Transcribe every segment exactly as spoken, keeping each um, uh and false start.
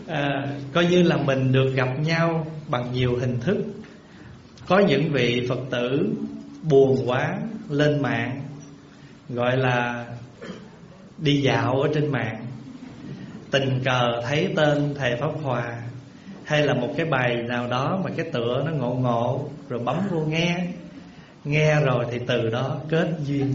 à, coi như là mình được gặp nhau bằng nhiều hình thức. Có những vị Phật tử buồn quá lên mạng, gọi là đi dạo ở trên mạng, tình cờ thấy tên thầy Pháp Hòa hay là một cái bài nào đó mà cái tựa nó ngộ ngộ, rồi bấm vô nghe. Nghe rồi thì từ đó kết duyên.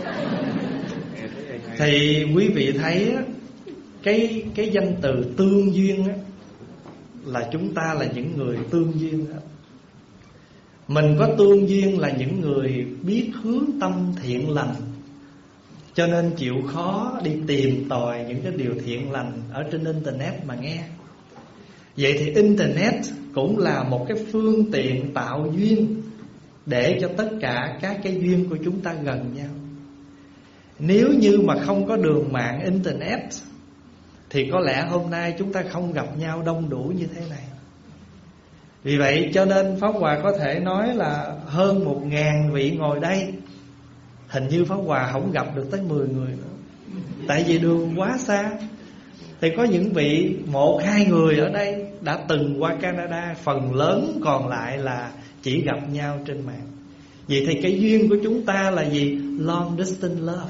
Thì quý vị thấy á, cái cái danh từ tương duyên á, là chúng ta là những người tương duyên đó. Mình có tương duyên là những người biết hướng tâm thiện lành, cho nên chịu khó đi tìm tòi những cái điều thiện lành ở trên internet mà nghe. Vậy thì internet cũng là một cái phương tiện tạo duyên, để cho tất cả các cái duyên của chúng ta gần nhau. Nếu như mà không có đường mạng internet thì có lẽ hôm nay chúng ta không gặp nhau đông đủ như thế này. Vì vậy cho nên Pháp Hòa có thể nói là hơn một ngàn vị ngồi đây, hình như Pháp Hòa không gặp được tới mười người nữa, tại vì đường quá xa. Thì có những vị một hai người ở đây đã từng qua Canada, phần lớn còn lại là chỉ gặp nhau trên mạng. Vậy thì cái duyên của chúng ta là gì? Long distance love.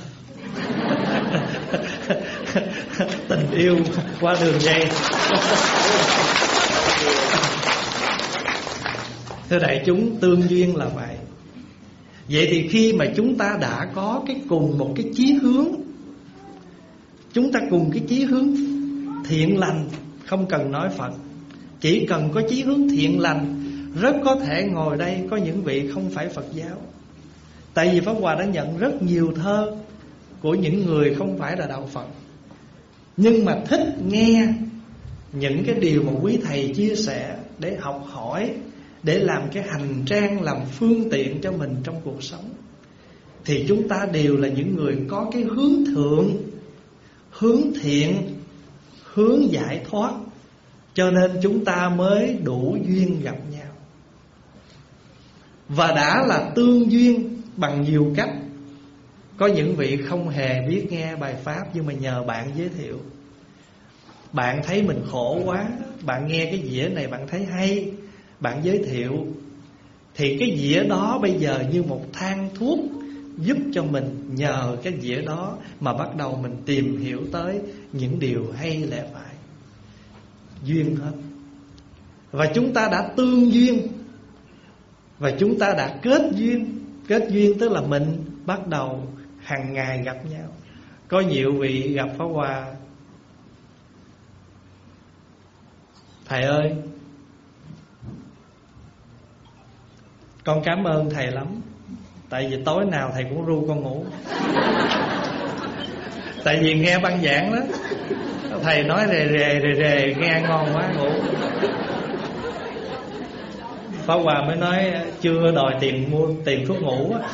Tình yêu qua đường dây. Thưa đại chúng, tương duyên là vậy. Vậy thì khi mà chúng ta đã có cái cùng một cái chí hướng, chúng ta cùng cái chí hướng thiện lành, không cần nói Phật, chỉ cần có chí hướng thiện lành, rất có thể ngồi đây có những vị không phải Phật giáo. Tại vì Pháp Hòa đã nhận rất nhiều thơ của những người không phải là đạo Phật, nhưng mà thích nghe những cái điều mà quý thầy chia sẻ để học hỏi, để làm cái hành trang, làm phương tiện cho mình trong cuộc sống. Thì chúng ta đều là những người có cái hướng thượng, hướng thiện, hướng giải thoát, cho nên chúng ta mới đủ duyên gặp nhau. Và đã là tương duyên bằng nhiều cách. Có những vị không hề biết nghe bài Pháp, nhưng mà nhờ bạn giới thiệu. Bạn thấy mình khổ quá, bạn nghe cái dĩa này bạn thấy hay, bạn giới thiệu. Thì cái dĩa đó bây giờ như một thang thuốc, giúp cho mình nhờ cái dĩa đó mà bắt đầu mình tìm hiểu tới những điều hay lẽ phải. Duyên hết. Và chúng ta đã tương duyên, và chúng ta đã kết duyên. Kết duyên tức là mình bắt đầu hàng ngày gặp nhau. Có nhiều vị gặp Pháp Hòa: thầy ơi, con cảm ơn thầy lắm, tại vì tối nào thầy cũng ru con ngủ. Tại vì nghe băng giảng đó, thầy nói rề rề rề rề nghe ngon quá ngủ. Pháp Hòa mới nói chưa đòi tiền mua tiền thuốc ngủ á.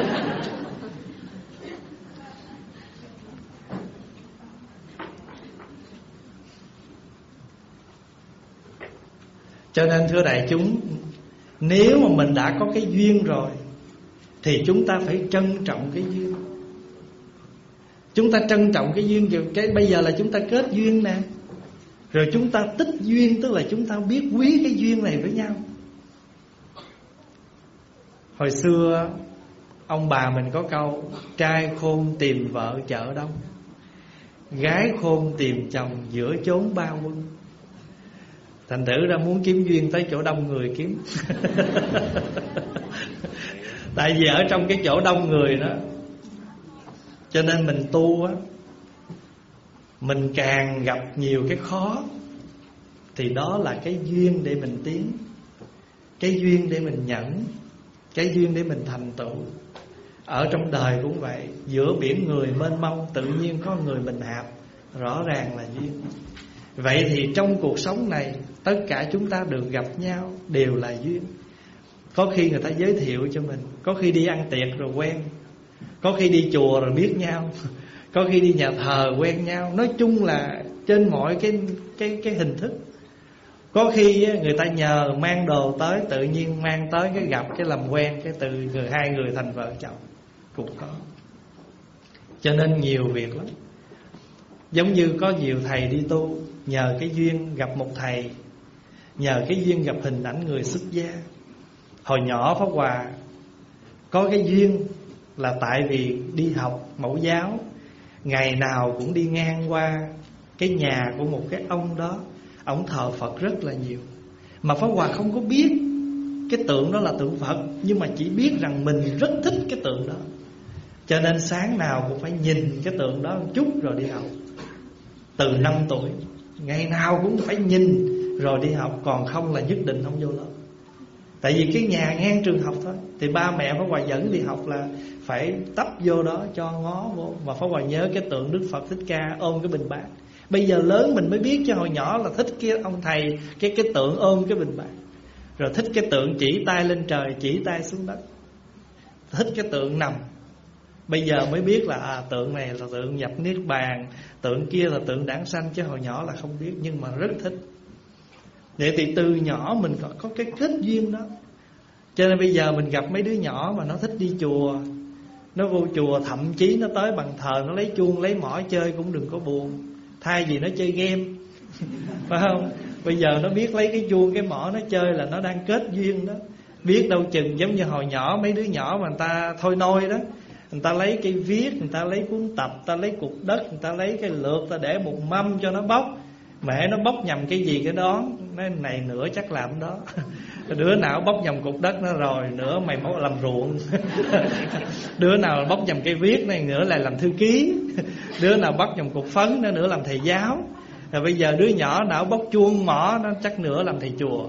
Cho nên thưa đại chúng, nếu mà mình đã có cái duyên rồi thì chúng ta phải trân trọng cái duyên. Chúng ta trân trọng cái duyên. Cái bây giờ là chúng ta kết duyên nè, rồi chúng ta tích duyên, tức là chúng ta biết quý cái duyên này với nhau. Hồi xưa ông bà mình có câu: trai khôn tìm vợ chợ đông, gái khôn tìm chồng giữa chốn ba quân. Thành thử ra muốn kiếm duyên tới chỗ đông người kiếm. Tại vì ở trong cái chỗ đông người đó, cho nên mình tu á, mình càng gặp nhiều cái khó, thì đó là cái duyên để mình tiến, cái duyên để mình nhẫn, cái duyên để mình thành tựu. Ở trong đời cũng vậy, giữa biển người mênh mông, tự nhiên có người mình hạp, rõ ràng là duyên. Vậy thì trong cuộc sống này, tất cả chúng ta được gặp nhau đều là duyên. Có khi người ta giới thiệu cho mình, có khi đi ăn tiệc rồi quen, có khi đi chùa rồi biết nhau, có khi đi nhà thờ quen nhau. Nói chung là trên mọi cái cái cái hình thức. Có khi người ta nhờ mang đồ tới, tự nhiên mang tới cái gặp, cái làm quen, cái từ người hai người thành vợ chồng cũng có. Cho nên nhiều việc lắm. Giống như có nhiều thầy đi tu, nhờ cái duyên gặp một thầy, nhờ cái duyên gặp hình ảnh người xuất gia. Hồi nhỏ Pháp Hòa có cái duyên là tại vì đi học mẫu giáo, ngày nào cũng đi ngang qua cái nhà của một cái ông đó, ông thờ Phật rất là nhiều. Mà Pháp Hòa không có biết cái tượng đó là tượng Phật, nhưng mà chỉ biết rằng mình rất thích cái tượng đó, cho nên sáng nào cũng phải nhìn cái tượng đó một chút rồi đi học. Từ năm tuổi, ngày nào cũng phải nhìn rồi đi học, còn không là nhất định không vô lớp. Tại vì cái nhà ngang trường học thôi, thì ba mẹ Pháp Hòa dẫn đi học là phải tấp vô đó cho ngó vô. Mà Pháp Hòa nhớ cái tượng Đức Phật Thích Ca ôm cái bình bát. Bây giờ lớn mình mới biết, chứ hồi nhỏ là thích cái ông thầy, cái cái tượng ôm cái bình bát. Rồi thích cái tượng chỉ tay lên trời, chỉ tay xuống đất. Thích cái tượng nằm. Bây giờ mới biết là à, tượng này là tượng nhập Niết Bàn, tượng kia là tượng đản sanh, chứ hồi nhỏ là không biết, nhưng mà rất thích. Vậy thì từ nhỏ mình có, có cái kết duyên đó. Cho nên bây giờ mình gặp mấy đứa nhỏ mà nó thích đi chùa, nó vô chùa, thậm chí nó tới bàn thờ, nó lấy chuông lấy mõ chơi cũng đừng có buồn. Thay vì nó chơi game phải không? Bây giờ nó biết lấy cái chuông cái mõ nó chơi là nó đang kết duyên đó. Biết đâu chừng giống như hồi nhỏ mấy đứa nhỏ mà người ta thôi nôi đó, người ta lấy cây viết, người ta lấy cuốn tập, người ta lấy cục đất, người ta lấy cái lược, người ta để một mâm cho nó bóc. Mẹ nó bóc nhầm cái gì cái đó, nói này nữa chắc làm đó. Đứa nào bóc nhầm cục đất nó rồi, nữa mày muốn làm ruộng. Đứa nào bóc nhầm cây viết này, nữa lại làm thư ký. Đứa nào bóc nhầm cục phấn nó nữa làm thầy giáo. Rồi bây giờ đứa nhỏ nào bóc chuông mỏ nó chắc nữa làm thầy chùa.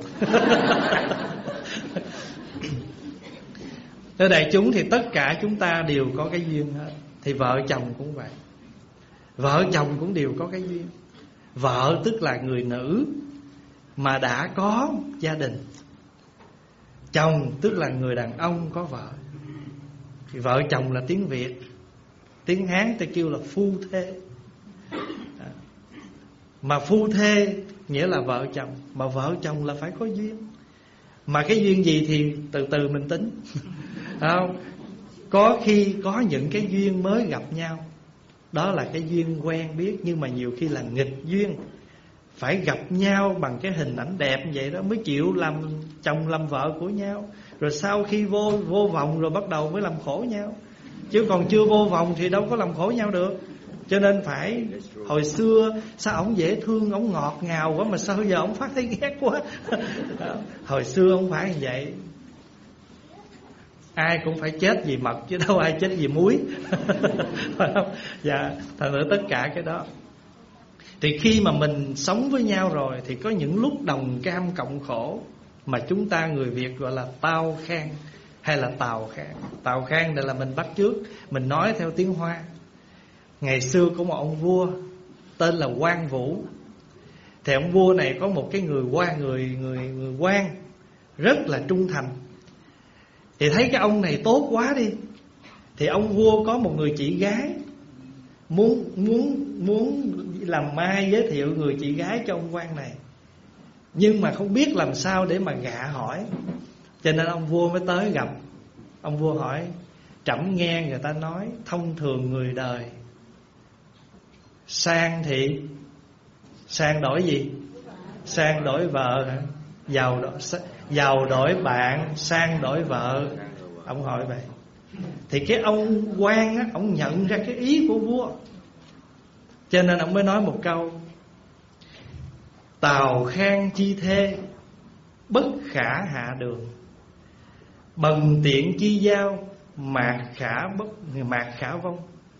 Thưa đại chúng, thì tất cả chúng ta đều có cái duyên hết. Thì vợ chồng cũng vậy. Vợ chồng cũng đều có cái duyên. Vợ tức là người nữ mà đã có gia đình. Chồng tức là người đàn ông có vợ. Thì vợ chồng là tiếng Việt, tiếng Hán ta kêu là phu thê. Mà phu thê nghĩa là vợ chồng. Mà vợ chồng là phải có duyên. Mà cái duyên gì thì từ từ mình tính. Không? Có khi có những cái duyên mới gặp nhau, đó là cái duyên quen biết. Nhưng mà nhiều khi là nghịch duyên. Phải gặp nhau bằng cái hình ảnh đẹp như vậy đó mới chịu làm chồng làm vợ của nhau. Rồi sau khi vô vô vòng rồi bắt đầu mới làm khổ nhau. Chứ còn chưa vô vòng thì đâu có làm khổ nhau được. Cho nên phải hồi xưa sao ổng dễ thương, ổng ngọt ngào quá, mà sao giờ ổng phát thấy ghét quá. Hồi xưa không phải như vậy. Ai cũng phải chết vì mật chứ đâu ai chết vì muối. Phải không? Dạ, thật nữa tất cả cái đó. Thì khi mà mình sống với nhau rồi thì có những lúc đồng cam cộng khổ, mà chúng ta người Việt gọi là tao khang hay là tào khang. Tào khang này là mình bắt chước, mình nói theo tiếng Hoa. Ngày xưa có một ông vua tên là Quang Vũ. Thì ông vua này có một cái người quan người người người quan rất là trung thành. Thì thấy cái ông này tốt quá đi, thì ông vua có một người chị gái, muốn muốn muốn làm mai giới thiệu người chị gái cho ông quan này, nhưng mà không biết làm sao để mà gạ hỏi. Cho nên ông vua mới tới gặp. Ông vua hỏi: trẫm nghe người ta nói thông thường người đời sang thì sang đổi gì? Sang đổi vợ hả? Giàu đổi, giàu đổi bạn, sang đổi vợ. Ông hỏi vậy. Thì cái ông quan á, ông nhận ra cái ý của vua, cho nên ông mới nói một câu: tào khang chi thê, bất khả hạ đường. Bần tiện chi giao, mạc khả bất mạc khả vong.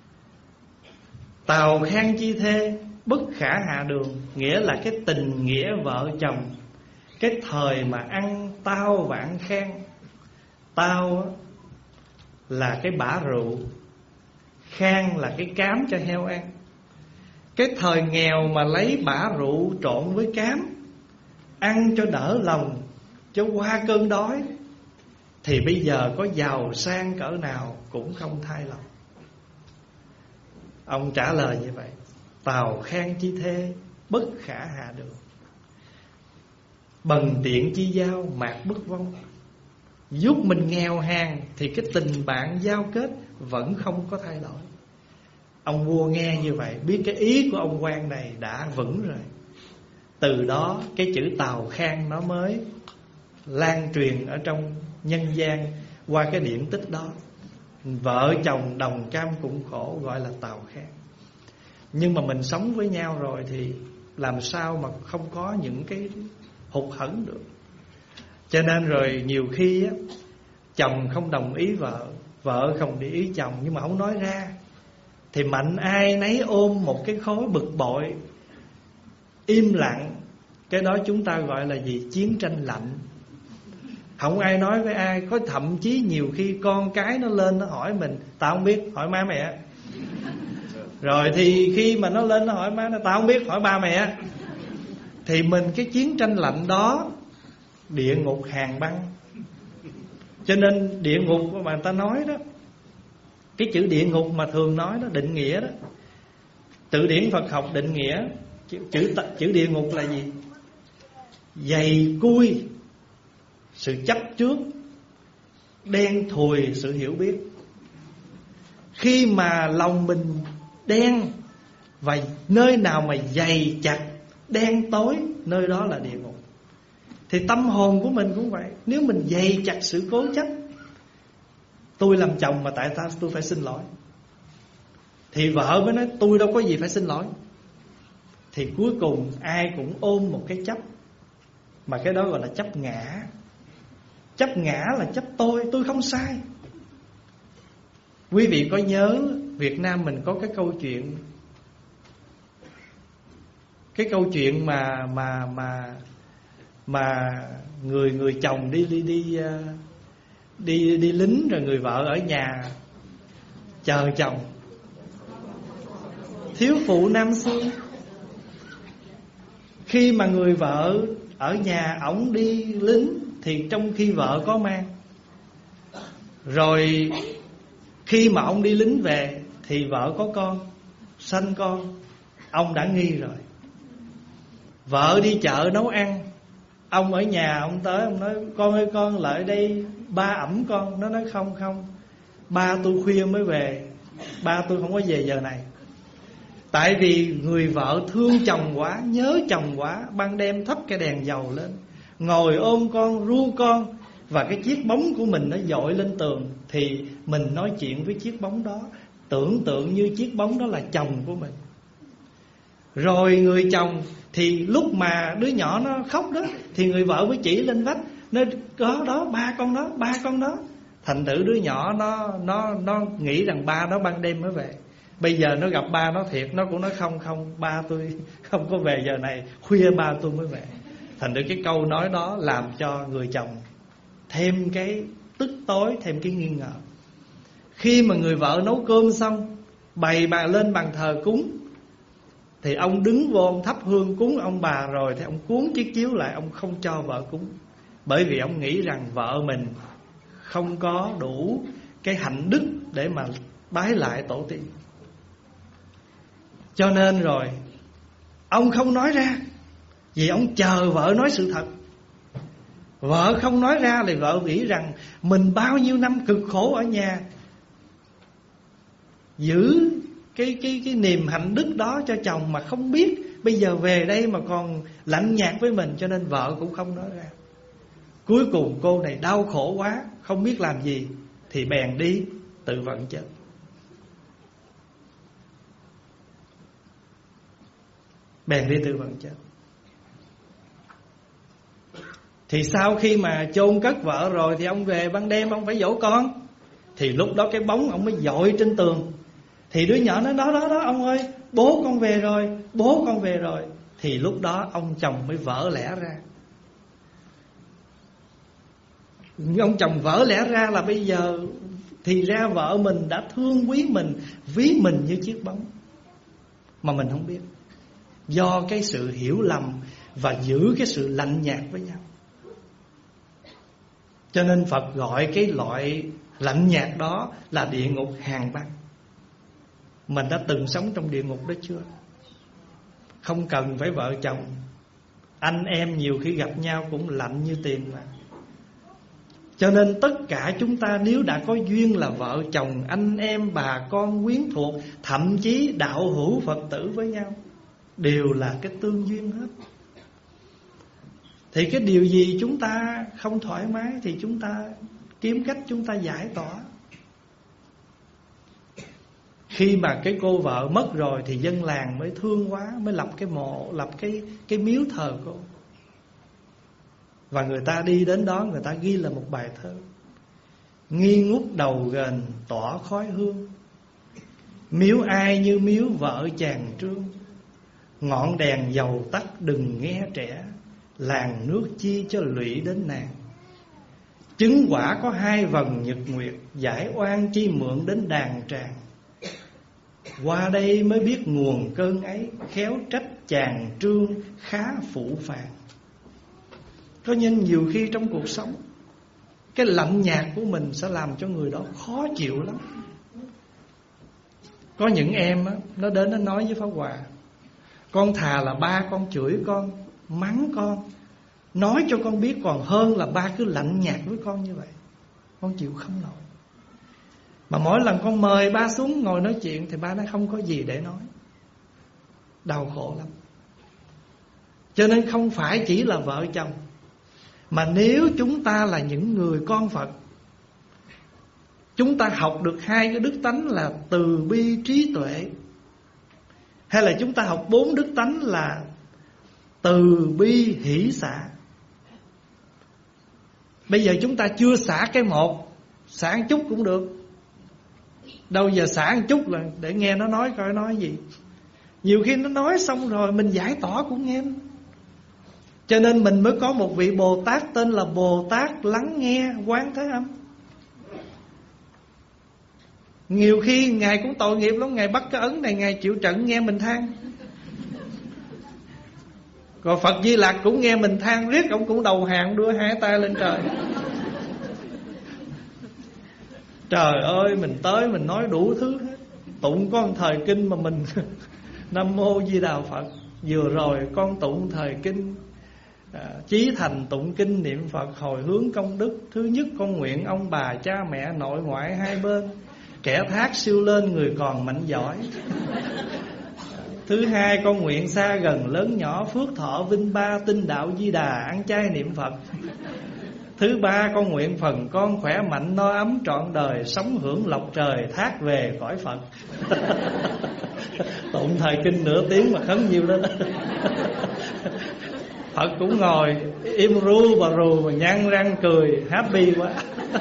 Tào khang chi thê, bất khả hạ đường, nghĩa là cái tình nghĩa vợ chồng. Cái thời mà ăn tao vạn khang. Tao là cái bã rượu, khang là cái cám cho heo ăn. Cái thời nghèo mà lấy bã rượu trộn với cám, ăn cho đỡ lòng, cho qua cơn đói, thì bây giờ có giàu sang cỡ nào cũng không thay lòng. Ông trả lời như vậy: tào khang chi thê, bất khả hạ đường. Bần tiện chi giao, mạc bất vong. Giúp mình nghèo hèn thì cái tình bạn giao kết vẫn không có thay đổi. Ông vua nghe như vậy, biết cái ý của ông quan này đã vững rồi, Từ đó cái chữ Tào Khang nó mới lan truyền ở trong nhân gian qua cái điển tích đó. Vợ chồng đồng cam cùng khổ gọi là Tào Khang. Nhưng mà mình sống với nhau rồi thì làm sao mà không có những cái hụt hẫng được. Cho nên rồi nhiều khi á, chồng không đồng ý vợ, vợ không để ý chồng, nhưng mà không nói ra, thì mạnh ai nấy ôm một cái khối bực bội, im lặng. Cái đó chúng ta gọi là gì? Chiến tranh lạnh. Không ai nói với ai. Có thậm chí nhiều khi con cái nó lên nó hỏi mình, tao không biết, hỏi má mẹ. Rồi thì khi mà nó lên nó hỏi má nó, tao không biết, hỏi ba mẹ. Thì mình cái chiến tranh lạnh đó, địa ngục hàn băng. Cho nên địa ngục mà người ta nói đó, cái chữ địa ngục mà thường nói đó, định nghĩa đó, từ điển Phật học định nghĩa chữ, chữ, chữ địa ngục là gì? Dày cui sự chấp trước, đen thùi sự hiểu biết. Khi mà lòng mình đen, và nơi nào mà dày chặt, đen tối, nơi đó là địa ngục. Thì tâm hồn của mình cũng vậy. Nếu mình dày chặt sự cố chấp, tôi làm chồng mà tại sao tôi phải xin lỗi, thì vợ mới nói tôi đâu có gì phải xin lỗi. Thì cuối cùng ai cũng ôm một cái chấp, mà cái đó gọi là chấp ngã. Chấp ngã là chấp tôi, tôi không sai. Quý vị có nhớ Việt Nam mình có cái câu chuyện, cái câu chuyện mà mà mà mà người người chồng đi đi đi đi đi lính, rồi người vợ ở nhà chờ chồng. Thiếu phụ Nam Xương. Khi mà người vợ ở nhà ổng đi lính, thì trong khi vợ có mang. Rồi khi mà ông đi lính về thì vợ có con, sanh con, ông đã nghi rồi. Vợ đi chợ nấu ăn, ông ở nhà, ông tới, ông nói con ơi con lại đây, ba ẵm con. Nó nói không không, ba tôi khuya mới về, ba tôi không có về giờ này. Tại vì người vợ thương chồng quá, nhớ chồng quá, ban đêm thắp cái đèn dầu lên, ngồi ôm con, ru con, và cái chiếc bóng của mình nó dội lên tường. Thì mình nói chuyện với chiếc bóng đó, tưởng tượng như chiếc bóng đó là chồng của mình. Rồi người chồng thì lúc mà đứa nhỏ nó khóc đó, thì người vợ mới chỉ lên vách, nó có đó, ba con đó, ba con đó. Thành thử đứa nhỏ nó nó nó nghĩ rằng ba nó ban đêm mới về. Bây giờ nó gặp ba nó thiệt, nó cũng nói không không, ba tôi không có về giờ này, khuya ba tôi mới về. Thành thử cái câu nói đó làm cho người chồng thêm cái tức tối, thêm cái nghi ngờ. Khi mà người vợ nấu cơm xong, bày bà lên bàn thờ cúng, thì ông đứng vô, ông thắp hương cúng ông bà rồi, thì ông cuốn chiếc chiếu lại, ông không cho vợ cúng. Bởi vì ông nghĩ rằng vợ mình không có đủ cái hạnh đức để mà bái lại tổ tiên. Cho nên rồi ông không nói ra, vì ông chờ vợ nói sự thật. Vợ không nói ra thì vợ nghĩ rằng mình bao nhiêu năm cực khổ ở nhà, giữ cái cái cái niềm hạnh đức đó cho chồng mà không biết, bây giờ về đây mà còn lạnh nhạt với mình, cho nên vợ cũng không nói ra. Cuối cùng cô này đau khổ quá, không biết làm gì, thì bèn đi tự vận chết. Bèn đi tự vận chết. Thì sau khi mà chôn cất vợ rồi, thì ông về ban đêm ông phải dỗ con. Thì lúc đó cái bóng ông mới dội trên tường. Thì đứa nhỏ nói đó đó đó ông ơi, bố con về rồi, bố con về rồi. Thì lúc đó ông chồng mới vỡ lẽ ra. Ông chồng vỡ lẽ ra là bây giờ thì ra vợ mình đã thương quý mình, ví mình như chiếc bóng, mà mình không biết. Do cái sự hiểu lầm và giữ cái sự lạnh nhạt với nhau. Cho nên Phật gọi cái loại lạnh nhạt đó là địa ngục hàn băng. Mình đã từng sống trong địa ngục đó chưa? Không cần phải vợ chồng, anh em nhiều khi gặp nhau cũng lạnh như tiền mà. Cho nên tất cả chúng ta nếu đã có duyên là vợ chồng, anh em, bà con, quyến thuộc, thậm chí đạo hữu Phật tử với nhau, đều là cái tương duyên hết. Thì cái điều gì chúng ta không thoải mái thì chúng ta kiếm cách chúng ta giải tỏa. Khi mà cái cô vợ mất rồi thì dân làng mới thương quá, mới lập cái mộ, lập cái cái miếu thờ cô. Và người ta đi đến đó, người ta ghi là một bài thơ: nghi ngút đầu ghềnh tỏa khói hương, miếu ai như miếu vợ chàng Trương. Ngọn đèn dầu tắt đừng nghe trẻ, làng nước chi cho lụy đến nàng. Chứng quả có hai vầng nhật nguyệt, giải oan chi mượn đến đàn tràng. Qua đây mới biết nguồn cơn ấy, khéo trách chàng Trương khá phụ phàng. Có nên nhiều khi trong cuộc sống, cái lạnh nhạt của mình sẽ làm cho người đó khó chịu lắm. Có những em á, nó đến nó nói với Pháp Hòa: con thà là ba con chửi con, mắng con, nói cho con biết, còn hơn là ba cứ lạnh nhạt với con như vậy. Con chịu không nổi. Mà mỗi lần con mời ba xuống ngồi nói chuyện thì ba nói không có gì để nói. Đau khổ lắm. Cho nên không phải chỉ là vợ chồng, mà nếu chúng ta là những người con Phật, chúng ta học được hai cái đức tánh là từ bi trí tuệ, hay là chúng ta học bốn đức tánh là từ bi hỷ xả. Bây giờ chúng ta chưa xả cái một, xả một chút cũng được. Đâu giờ xả một chút là để nghe nó nói coi nói gì. Nhiều khi nó nói xong rồi mình giải tỏa cũng nghe. Cho nên mình mới có một vị Bồ Tát tên là Bồ Tát lắng nghe Quán Thế Âm. Nhiều khi Ngài cũng tội nghiệp lắm, Ngài bắt cái ấn này Ngài chịu trận nghe mình than. Còn Phật Di Lặc cũng nghe mình than riết, ông cũng đầu hàng đưa hai tay lên trời. Trời ơi, mình tới mình nói đủ thứ hết. Tụng có một thời kinh mà mình Nam Mô Di Đà Phật. Vừa rồi con tụng thời kinh à, chí thành tụng kinh niệm Phật hồi hướng công đức. Thứ nhất, con nguyện ông bà cha mẹ nội ngoại hai bên kẻ thác siêu lên người còn mạnh giỏi. Thứ hai, con nguyện xa gần lớn nhỏ phước thọ vinh ba tinh đạo Di Đà ăn chay niệm Phật. Thứ ba, con nguyện phần con khỏe mạnh no ấm trọn đời sống hưởng lộc trời thác về cõi Phật. Tụng thời kinh nửa tiếng mà khấn nhiều lên. Phật cũng ngồi im ru bà rù mà nhăn răng cười happy quá.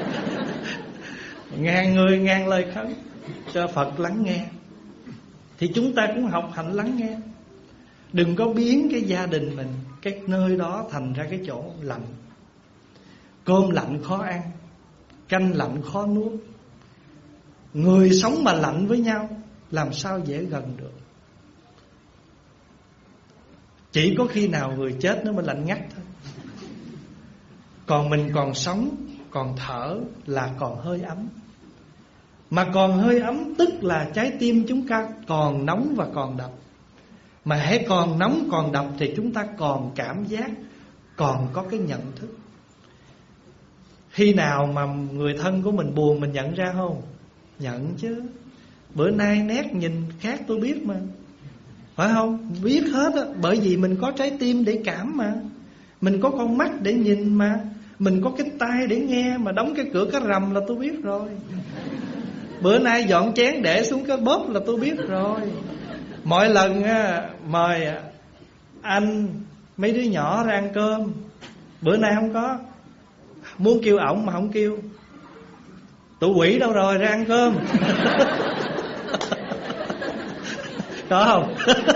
Ngàn người ngàn lời khấn cho Phật lắng nghe. Thì chúng ta cũng học hành lắng nghe. Đừng có biến cái gia đình mình, cái nơi đó thành ra cái chỗ lạnh. Cơm lạnh khó ăn, canh lạnh khó nuốt. Người sống mà lạnh với nhau làm sao dễ gần được. Chỉ có khi nào người chết nó mới lạnh ngắt thôi. Còn mình còn sống, còn thở là còn hơi ấm. Mà còn hơi ấm tức là trái tim chúng ta còn nóng và còn đập. Mà hãy còn nóng còn đập thì chúng ta còn cảm giác, còn có cái nhận thức. Khi nào mà người thân của mình buồn mình nhận ra không? Nhận chứ. Bữa nay nét nhìn khác tôi biết mà, phải không? Biết hết á. Bởi vì mình có trái tim để cảm mà, mình có con mắt để nhìn mà, mình có cái tai để nghe. Mà đóng cái cửa cái rầm là tôi biết rồi. Bữa nay dọn chén để xuống cái bóp là tôi biết rồi. Mỗi lần á, mời anh mấy đứa nhỏ ra ăn cơm, bữa nay không có. Muốn kêu ổng mà không kêu. Tụi quỷ đâu rồi, ra ăn cơm. Có không?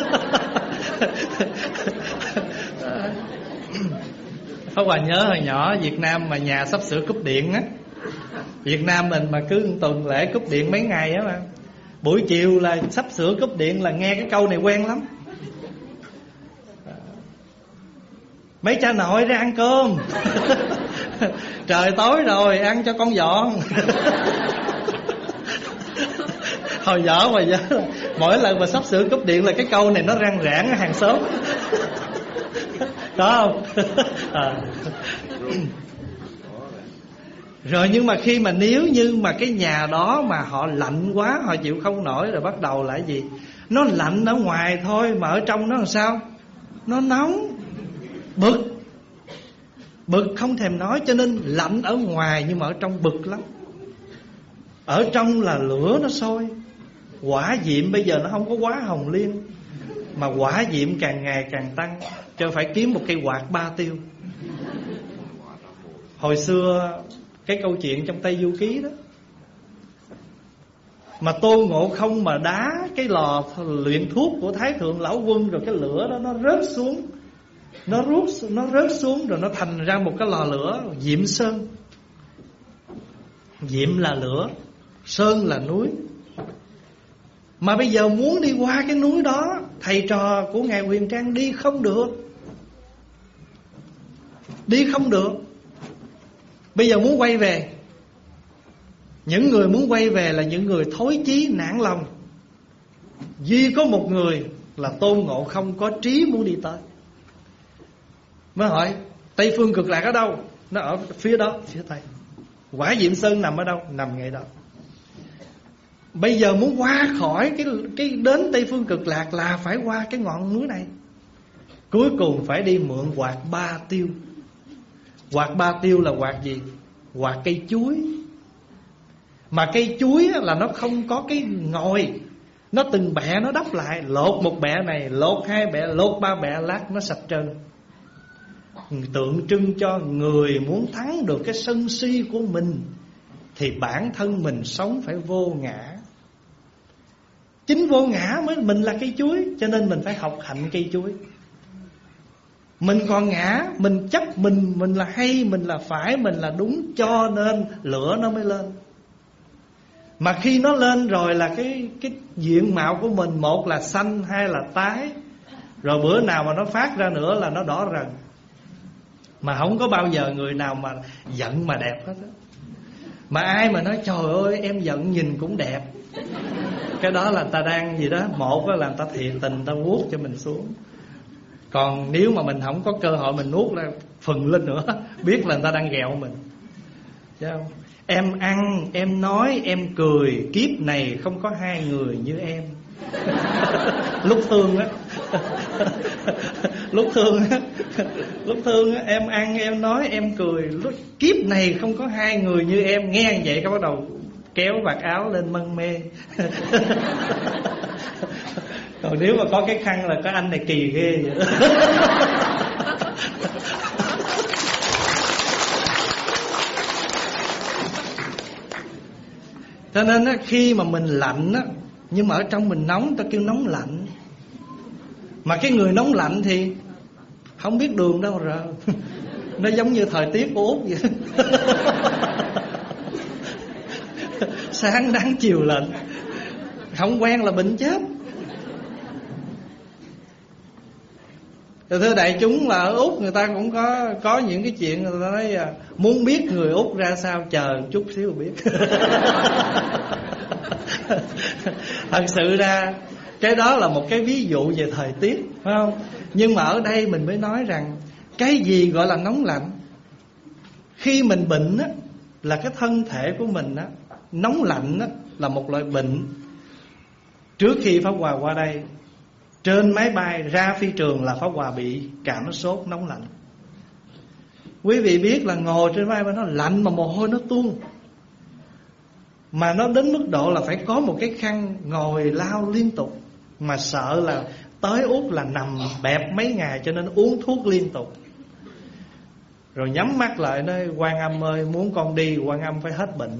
Pháp Hòa nhớ hồi nhỏ Việt Nam mà nhà sắp sửa cúp điện á, Việt Nam mình mà cứ một tuần lễ cúp điện mấy ngày á mà, buổi chiều là sắp sửa cúp điện là nghe cái câu này quen lắm. Mấy cha nội ra ăn cơm. Trời tối rồi ăn cho con dọn. Hồi nhỏ mà nhớ, mỗi lần mà sắp sửa cúp điện là cái câu này nó răng rãng ở hàng xóm. Có không? À. Rồi nhưng mà khi mà nếu như mà cái nhà đó mà họ lạnh quá, họ chịu không nổi, rồi bắt đầu là cái gì? Nó lạnh ở ngoài thôi mà ở trong nó làm sao? Nó nóng, bực. Bực không thèm nói, cho nên lạnh ở ngoài nhưng mà ở trong bực lắm. Ở trong là lửa nó sôi. Hỏa diệm bây giờ nó không có quá hồng liên, mà hỏa diệm càng ngày càng tăng, cho phải kiếm một cây quạt ba tiêu. Hồi xưa cái câu chuyện trong Tây Du Ký đó, mà Tôn Ngộ Không mà đá cái lò luyện thuốc của Thái Thượng Lão Quân, rồi cái lửa đó nó rớt xuống, Nó rút nó rớt xuống, rồi nó thành ra một cái lò lửa Diệm Sơn. Diệm là lửa, Sơn là núi. Mà bây giờ muốn đi qua cái núi đó, thầy trò của Ngài Huyền Trang đi không được. Đi không được. Bây giờ muốn quay về, những người muốn quay về là những người thối chí nản lòng. Duy có một người là Tôn Ngộ Không có trí muốn đi tới. Mới hỏi Tây Phương Cực Lạc ở đâu? Nó ở phía đó, phía Tây. Quả Diệm Sơn nằm ở đâu? Nằm ngay đó. Bây giờ muốn qua khỏi cái, cái đến Tây Phương Cực Lạc là phải qua cái ngọn núi này. Cuối cùng phải đi mượn quạt ba tiêu. Quạt ba tiêu là quạt gì? Quạt cây chuối. Mà cây chuối là nó không có cái ngòi, nó từng bẹ nó đắp lại. Lột một bẹ này, lột hai bẹ, lột ba bẹ, lát nó sạch trơn. Tượng trưng cho người muốn thắng được cái sân si của mình thì bản thân mình sống phải vô ngã. Chính vô ngã mới mình là cây chuối, cho nên mình phải học hạnh cây chuối. Mình còn ngã, mình chấp mình, mình là hay, mình là phải, mình là đúng, cho nên lửa nó mới lên. Mà khi nó lên rồi là cái, cái diện mạo của mình, một là xanh, hai là tái. Rồi bữa nào mà nó phát ra nữa là nó đỏ rần. Mà không có bao giờ người nào mà giận mà đẹp hết á. Mà ai mà nói trời ơi em giận nhìn cũng đẹp, cái đó là ta đang gì đó. Một là người ta thiệt tình, ta vuốt cho mình xuống. Còn nếu mà mình không có cơ hội mình nuốt ra phừng lên nữa, biết là người ta đang ghẹo mình. Chứ không? Em ăn, em nói, em cười, kiếp này không có hai người như em. Lúc thương á, lúc thương á, lúc thương á, em ăn, em nói, em cười, lúc kiếp này không có hai người như em. Nghe vậy cái bắt đầu kéo vạt áo lên mân mê. Còn nếu mà có cái khăn là cái anh này kỳ ghê vậy. Cho nên á, khi mà mình lạnh á, nhưng mà ở trong mình nóng, ta kêu nóng lạnh. Mà cái người nóng lạnh thì không biết đường đâu rồi. Nó giống như thời tiết của Úc vậy. Sáng nắng chiều lạnh, không quen là bệnh chết. Thưa đại chúng, là ở Úc người ta cũng có có những cái chuyện người ta nói à, muốn biết người Úc ra sao chờ chút xíu biết. Thật sự ra cái đó là một cái ví dụ về thời tiết, phải không? Nhưng mà ở đây mình mới nói rằng cái gì gọi là nóng lạnh. Khi mình bệnh á, là cái thân thể của mình á, nóng lạnh á, là một loại bệnh. Trước khi Pháp Hòa qua đây, trên máy bay ra phi trường là Pháp Hòa bị cảm sốt nóng lạnh. Quý vị biết là ngồi trên máy bay nó lạnh mà mồ hôi nó tuôn. Mà nó đến mức độ là phải có một cái khăn ngồi lau liên tục. Mà sợ là tới Úc là nằm bẹp mấy ngày, cho nên uống thuốc liên tục. Rồi nhắm mắt lại nói Quan Âm ơi, muốn con đi Quan Âm phải hết bệnh.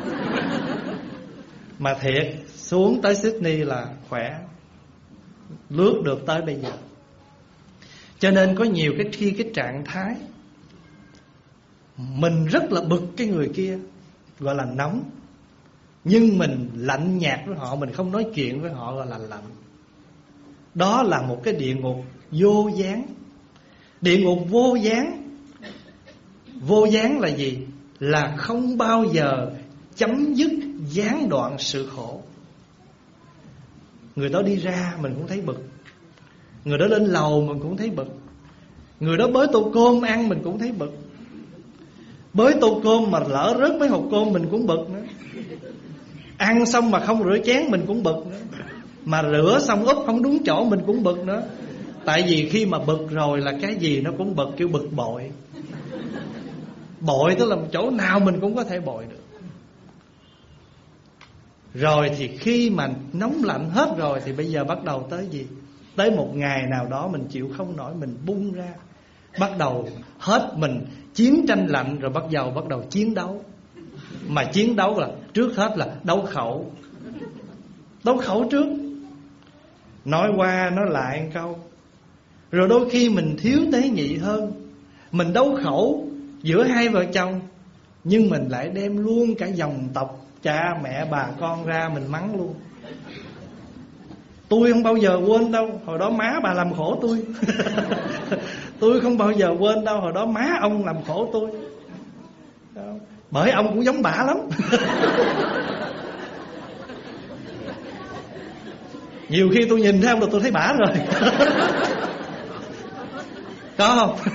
Mà thiệt xuống tới Sydney là khỏe, lướt được tới bây giờ. Cho nên có nhiều cái khi cái trạng thái mình rất là bực cái người kia, gọi là nóng, nhưng mình lạnh nhạt với họ, mình không nói chuyện với họ, gọi là lạnh. Đó là một cái địa ngục vô gián. Địa ngục vô gián. Vô gián là gì? Là không bao giờ chấm dứt, gián đoạn sự khổ. Người đó đi ra mình cũng thấy bực, người đó lên lầu mình cũng thấy bực, người đó bới tô cơm ăn mình cũng thấy bực. Bới tô cơm mà lỡ rớt mấy hộp cơm mình cũng bực nữa. Ăn xong mà không rửa chén mình cũng bực nữa. Mà rửa xong úp không đúng chỗ mình cũng bực nữa. Tại vì khi mà bực rồi là cái gì nó cũng bực, kiểu bực bội. Bội tức là chỗ nào mình cũng có thể bội được. Rồi thì khi mà nóng lạnh hết rồi thì bây giờ bắt đầu tới gì? Tới một ngày nào đó mình chịu không nổi, mình bung ra, bắt đầu hết mình chiến tranh lạnh, rồi bắt đầu bắt đầu chiến đấu. Mà chiến đấu là trước hết là đấu khẩu. Đấu khẩu trước, nói qua nói lại một câu. Rồi đôi khi mình thiếu tế nhị hơn, mình đấu khẩu giữa hai vợ chồng, nhưng mình lại đem luôn cả dòng tộc, cha mẹ bà con ra mình mắng luôn. Tôi không bao giờ quên đâu, hồi đó má bà làm khổ tôi. Tôi không bao giờ quên đâu, hồi đó má ông làm khổ tôi. Bởi ông cũng giống bả lắm. Nhiều khi tôi nhìn thấy ông là tôi thấy bả rồi. Có không?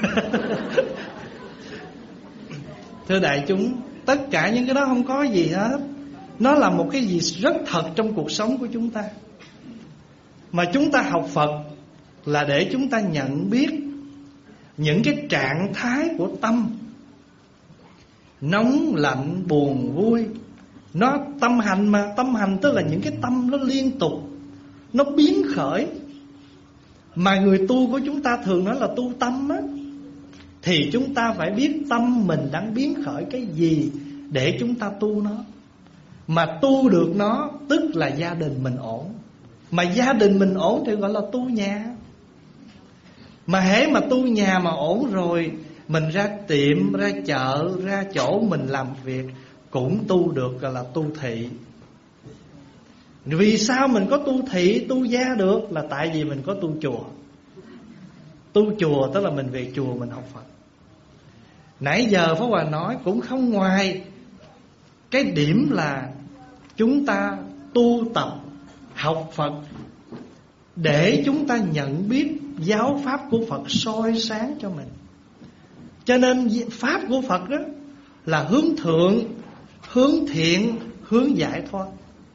Thưa đại chúng, tất cả những cái đó không có gì hết. Nó là một cái gì rất thật trong cuộc sống của chúng ta. Mà chúng ta học Phật là để chúng ta nhận biết những cái trạng thái của tâm, nóng, lạnh, buồn, vui. Nó tâm hành mà, tâm hành tức là những cái tâm nó liên tục, nó biến khởi. Mà người tu của chúng ta thường nói là tu tâm á, thì chúng ta phải biết tâm mình đang biến khởi cái gì để chúng ta tu nó. Mà tu được nó tức là gia đình mình ổn. Mà gia đình mình ổn thì gọi là tu nhà. Mà hễ mà tu nhà mà ổn rồi, mình ra tiệm, ra chợ, ra chỗ mình làm việc cũng tu được, gọi là tu thị. Vì sao mình có tu thị, tu gia được? Là tại vì mình có tu chùa. Tu chùa tức là mình về chùa mình học Phật. Nãy giờ Pháp Hòa nói cũng không ngoài cái điểm là chúng ta tu tập học Phật để chúng ta nhận biết giáo pháp của Phật soi sáng cho mình. Cho nên pháp của Phật đó là hướng thượng, hướng thiện, hướng giải thoát.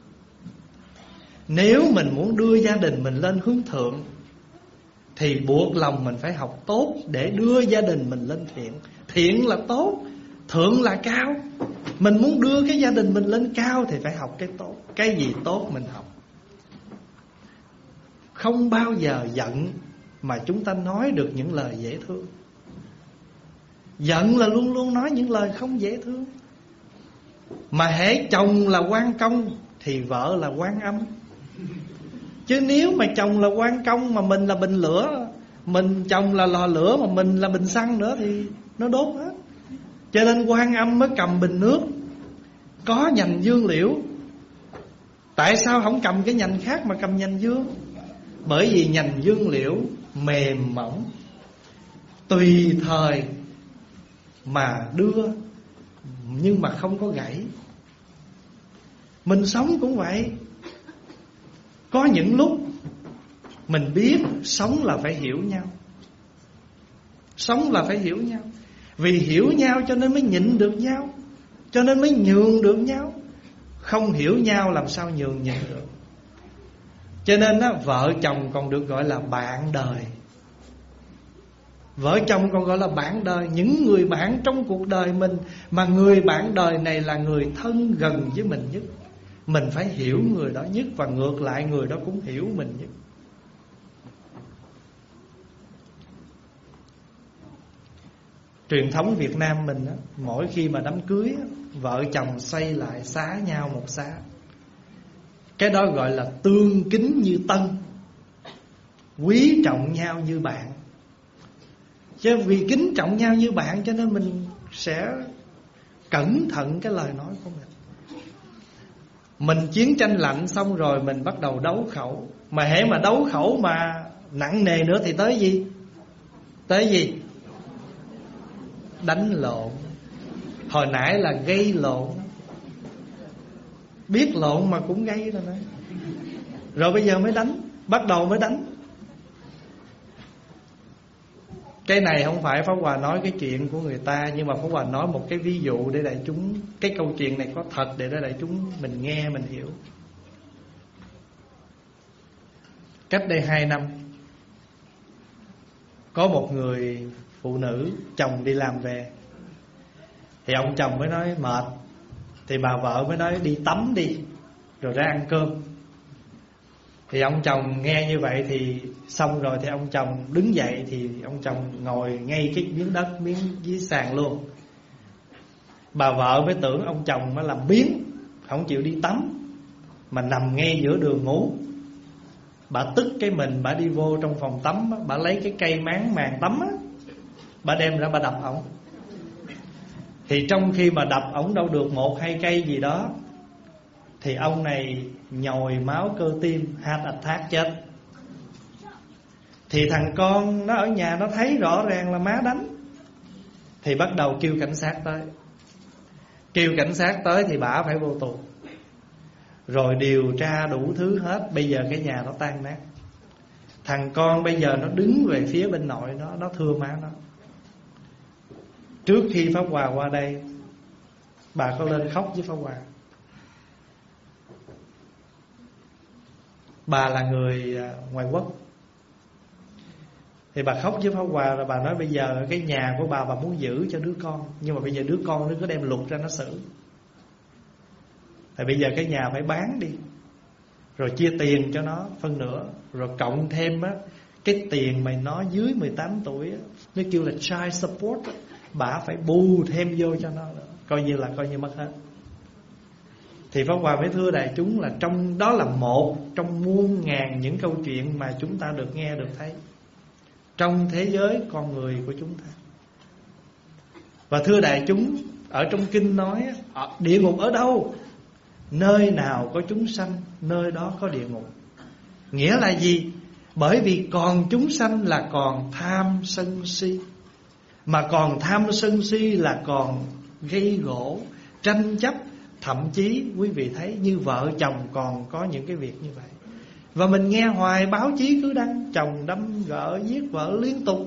Nếu mình muốn đưa gia đình mình lên hướng thượng thì buộc lòng mình phải học tốt để đưa gia đình mình lên thiện. Thiện là tốt, thượng là cao. Mình muốn đưa cái gia đình mình lên cao thì phải học cái tốt. Cái gì tốt mình học. Không bao giờ giận mà chúng ta nói được những lời dễ thương. Giận là luôn luôn nói những lời không dễ thương. Mà hễ chồng là quan công thì vợ là quan âm. Chứ nếu mà chồng là quan công mà mình là bình lửa, mình chồng là lò lửa mà mình là bình xăng nữa thì nó đốt hết. Cho nên quan âm mới cầm bình nước có nhành dương liễu. Tại sao không cầm cái nhành khác mà cầm nhành dương? Bởi vì nhành dương liễu mềm mỏng, tùy thời mà đưa, nhưng mà không có gãy. Mình sống cũng vậy. Có những lúc mình biết sống là phải hiểu nhau. Sống là phải hiểu nhau. Vì hiểu nhau cho nên mới nhịn được nhau, cho nên mới nhường được nhau. Không hiểu nhau làm sao nhường nhịn được. Cho nên đó, vợ chồng còn được gọi là bạn đời. Vợ chồng còn gọi là bạn đời. Những người bạn trong cuộc đời mình, mà người bạn đời này là người thân gần với mình nhất. Mình phải hiểu người đó nhất, và ngược lại người đó cũng hiểu mình nhất. Truyền thống Việt Nam mình á, mỗi khi mà đám cưới á, vợ chồng xây lại xá nhau một xá. Cái đó gọi là tương kính như tân, quý trọng nhau như bạn. Chứ vì kính trọng nhau như bạn cho nên mình sẽ cẩn thận cái lời nói của mình. Mình chiến tranh lạnh xong rồi mình bắt đầu đấu khẩu. Mà hễ mà đấu khẩu mà nặng nề nữa thì tới gì? Tới gì? Đánh lộn. Hồi nãy là gây lộn. Biết lộn mà cũng gây rồi đấy. Rồi bây giờ mới đánh. Bắt đầu mới đánh. Cái này không phải Pháp Hòa nói cái chuyện của người ta, nhưng mà Pháp Hòa nói một cái ví dụ để đại chúng, cái câu chuyện này có thật để đại chúng mình nghe mình hiểu. Cách đây hai năm, có một người phụ nữ, chồng đi làm về. Thì ông chồng mới nói mệt. Thì bà vợ mới nói đi tắm đi rồi ra ăn cơm. Thì ông chồng nghe như vậy thì xong rồi thì ông chồng đứng dậy. Thì ông chồng ngồi ngay cái miếng đất, miếng dưới sàn luôn. Bà vợ mới tưởng ông chồng mới làm biếng, không chịu đi tắm mà nằm ngay giữa đường ngủ. Bà tức cái mình, bà đi vô trong phòng tắm, bà lấy cái cây máng màn tắm á, bà đem ra bà đập ổng. Thì trong khi mà đập ổng đâu được một hai cây gì đó, thì ông này nhồi máu cơ tim, heart attack chết. Thì thằng con nó ở nhà nó thấy rõ ràng là má đánh, thì bắt đầu kêu cảnh sát tới. Kêu cảnh sát tới thì bả phải vô tù. Rồi điều tra đủ thứ hết. Bây giờ cái nhà nó tan nát. Thằng con bây giờ nó đứng về phía bên nội nó, nó thưa má nó. Trước khi Pháp Hòa qua đây, bà có lên khóc với Pháp Hòa. Bà là người ngoại quốc. Thì bà khóc với Pháp Hòa rồi bà nói bây giờ cái nhà của bà bà muốn giữ cho đứa con, nhưng mà bây giờ đứa con nó cứ đem luật ra nó xử. Thì bây giờ cái nhà phải bán đi, rồi chia tiền cho nó phân nửa, rồi cộng thêm á cái tiền mà nó dưới mười tám tuổi á, nó kêu là child support á, bà phải bù thêm vô cho nó nữa. Coi như là coi như mất hết. Thì Pháp Hòa mới thưa đại chúng là trong đó là một trong muôn ngàn những câu chuyện mà chúng ta được nghe được thấy trong thế giới con người của chúng ta. Và thưa đại chúng, ở trong kinh nói địa ngục ở đâu? Nơi nào có chúng sanh, nơi đó có địa ngục. Nghĩa là gì? Bởi vì còn chúng sanh là còn tham sân si. Mà còn tham sân si là còn gây gỗ, tranh chấp. Thậm chí quý vị thấy như vợ chồng còn có những cái việc như vậy. Và mình nghe hoài báo chí cứ đăng chồng đâm vợ, giết vợ liên tục.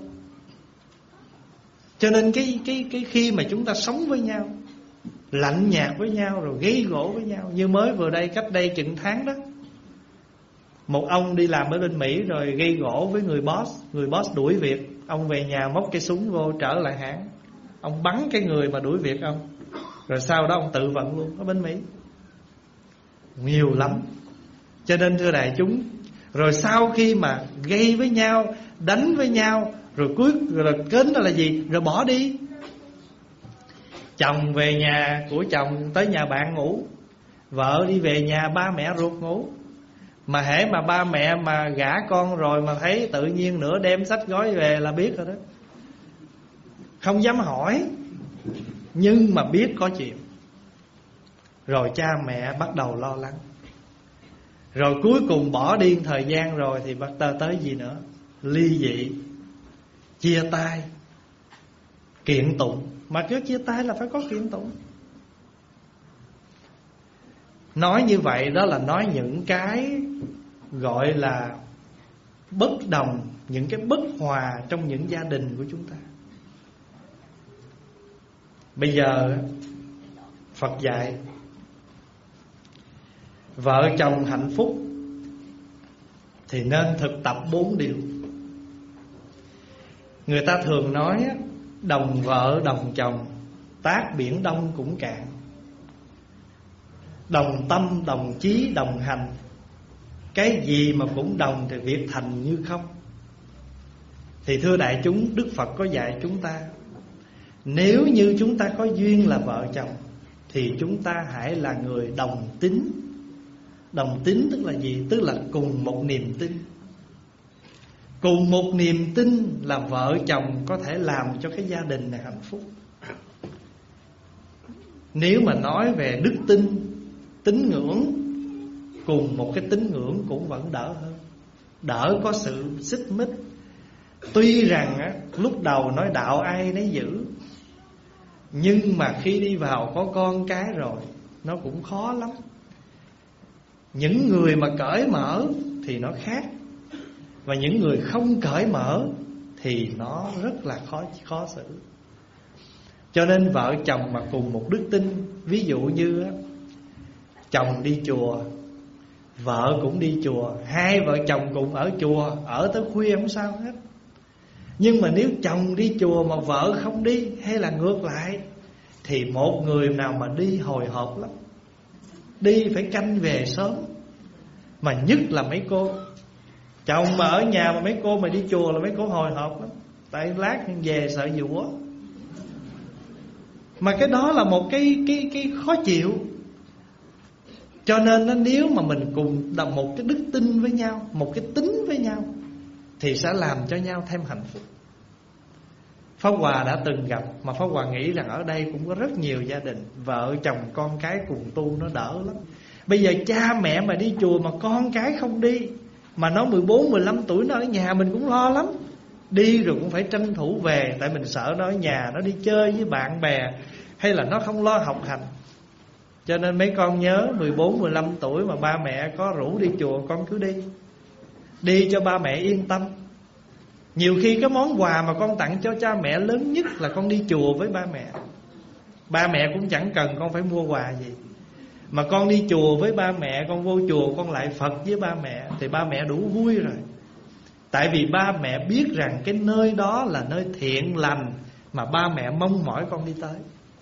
Cho nên cái, cái, cái khi mà chúng ta sống với nhau, lạnh nhạt với nhau rồi gây gỗ với nhau. Như mới vừa đây, cách đây chừng tháng đó, một ông đi làm ở bên Mỹ rồi gây gỗ với người boss. Người boss đuổi việc. Ông về nhà móc cái súng vô trở lại hãng. Ông bắn cái người mà đuổi việc ông. Rồi sau đó ông tự vận luôn ở bên Mỹ. Nhiều lắm. Cho nên thưa đại chúng, rồi sau khi mà gây với nhau, đánh với nhau, rồi cuối rồi kết đó là gì? Rồi bỏ đi. Chồng về nhà của chồng tới nhà bạn ngủ, vợ đi về nhà ba mẹ ruột ngủ. Mà hễ mà ba mẹ mà gả con rồi mà thấy tự nhiên nửa đêm xách gói về là biết rồi đó. Không dám hỏi, nhưng mà biết có chuyện. Rồi cha mẹ bắt đầu lo lắng. Rồi cuối cùng bỏ đi thời gian rồi thì bắt đầu tới gì nữa? Ly dị, chia tay, kiện tụng. Mà cứ chia tay là phải có kiện tụng. Nói như vậy đó là nói những cái gọi là bất đồng, những cái bất hòa trong những gia đình của chúng ta. Bây giờ Phật dạy vợ chồng hạnh phúc thì nên thực tập bốn điều. Người ta thường nói đồng vợ đồng chồng, tác biển đông cũng cạn. Đồng tâm đồng chí đồng hành, cái gì mà cũng đồng thì việc thành như không. Thì thưa đại chúng, Đức Phật có dạy chúng ta, nếu như chúng ta có duyên là vợ chồng thì chúng ta hãy là người đồng tính. Đồng tính tức là gì? Tức là cùng một niềm tin. Cùng một niềm tin là vợ chồng có thể làm cho cái gia đình này hạnh phúc. Nếu mà nói về đức tin, tín ngưỡng, cùng một cái tín ngưỡng cũng vẫn đỡ hơn, đỡ có sự xích mích. Tuy rằng á, lúc đầu nói đạo ai nấy giữ, nhưng mà khi đi vào có con cái rồi nó cũng khó lắm. Những người mà cởi mở thì nó khác, và những người không cởi mở thì nó rất là khó, khó xử. Cho nên vợ chồng mà cùng một đức tin, ví dụ như á, chồng đi chùa, vợ cũng đi chùa, hai vợ chồng cùng ở chùa, ở tới khuya không sao hết. Nhưng mà nếu chồng đi chùa mà vợ không đi, hay là ngược lại, thì một người nào mà đi hồi hộp lắm. Đi phải canh về sớm. Mà nhất là mấy cô. Chồng mà ở nhà mà mấy cô mà đi chùa là mấy cô hồi hộp lắm. Tại lát về sợ dũa. Mà cái đó là một cái, cái, cái khó chịu. Cho nên nếu mà mình cùng đọc một cái đức tin với nhau, một cái tính với nhau, thì sẽ làm cho nhau thêm hạnh phúc. Pháp Hòa đã từng gặp, mà Pháp Hòa nghĩ rằng ở đây cũng có rất nhiều gia đình vợ chồng con cái cùng tu nó đỡ lắm. Bây giờ cha mẹ mà đi chùa mà con cái không đi, mà nó mười bốn, mười lăm tuổi nó ở nhà, mình cũng lo lắm. Đi rồi cũng phải tranh thủ về, tại mình sợ nó ở nhà, nó đi chơi với bạn bè, hay là nó không lo học hành. Cho nên mấy con nhớ mười bốn, mười lăm tuổi mà ba mẹ có rủ đi chùa, con cứ đi. Đi cho ba mẹ yên tâm. Nhiều khi cái món quà mà con tặng cho cha mẹ lớn nhất là con đi chùa với ba mẹ. Ba mẹ cũng chẳng cần con phải mua quà gì, mà con đi chùa với ba mẹ, con vô chùa con lại Phật với ba mẹ, thì ba mẹ đủ vui rồi. Tại vì ba mẹ biết rằng cái nơi đó là nơi thiện lành mà ba mẹ mong mỏi con đi tới.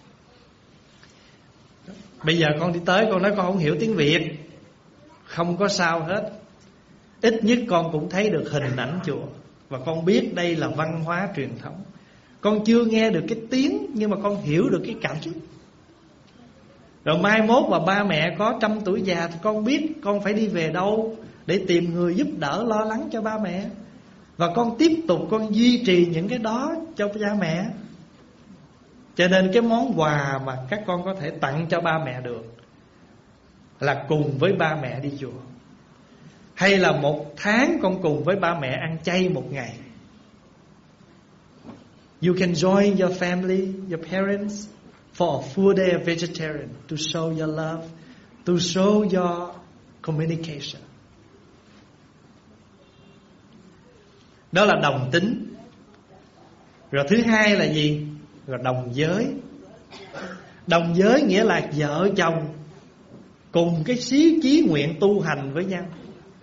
Bây giờ con đi tới, con nói con không hiểu tiếng Việt, không có sao hết. Ít nhất con cũng thấy được hình ảnh chùa, và con biết đây là văn hóa truyền thống. Con chưa nghe được cái tiếng, nhưng mà con hiểu được cái cảm xúc. Rồi mai mốt mà ba mẹ có trăm tuổi già, thì con biết con phải đi về đâu để tìm người giúp đỡ lo lắng cho ba mẹ. Và con tiếp tục con duy trì những cái đó cho cha mẹ. Cho nên cái món quà mà các con có thể tặng cho ba mẹ được là cùng với ba mẹ đi chùa. Hay là một tháng con cùng với ba mẹ ăn chay một ngày. You can join your family, your parents for a full day of vegetarian, to show your love, to show your communication. Đó là đồng tính. Rồi thứ hai là gì? Rồi đồng giới. Đồng giới nghĩa là vợ chồng cùng cái xí chí nguyện tu hành với nhau.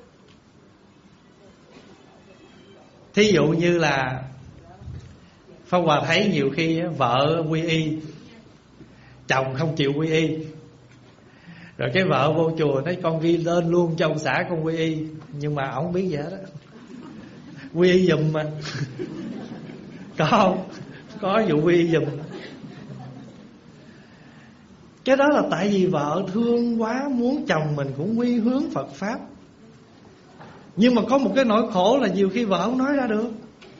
Thí dụ như là Pháp Hòa thấy nhiều khi vợ quy y, chồng không chịu quy y. Rồi cái vợ vô chùa nói con ghi lên luôn cho ông xã con quy y. Nhưng mà ổng biết vậy đó, quy y giùm mà. Có không? Có vụ quy y giùm. Cái đó là tại vì vợ thương quá, muốn chồng mình cũng quy hướng Phật Pháp. Nhưng mà có một cái nỗi khổ là nhiều khi vợ không nói ra được.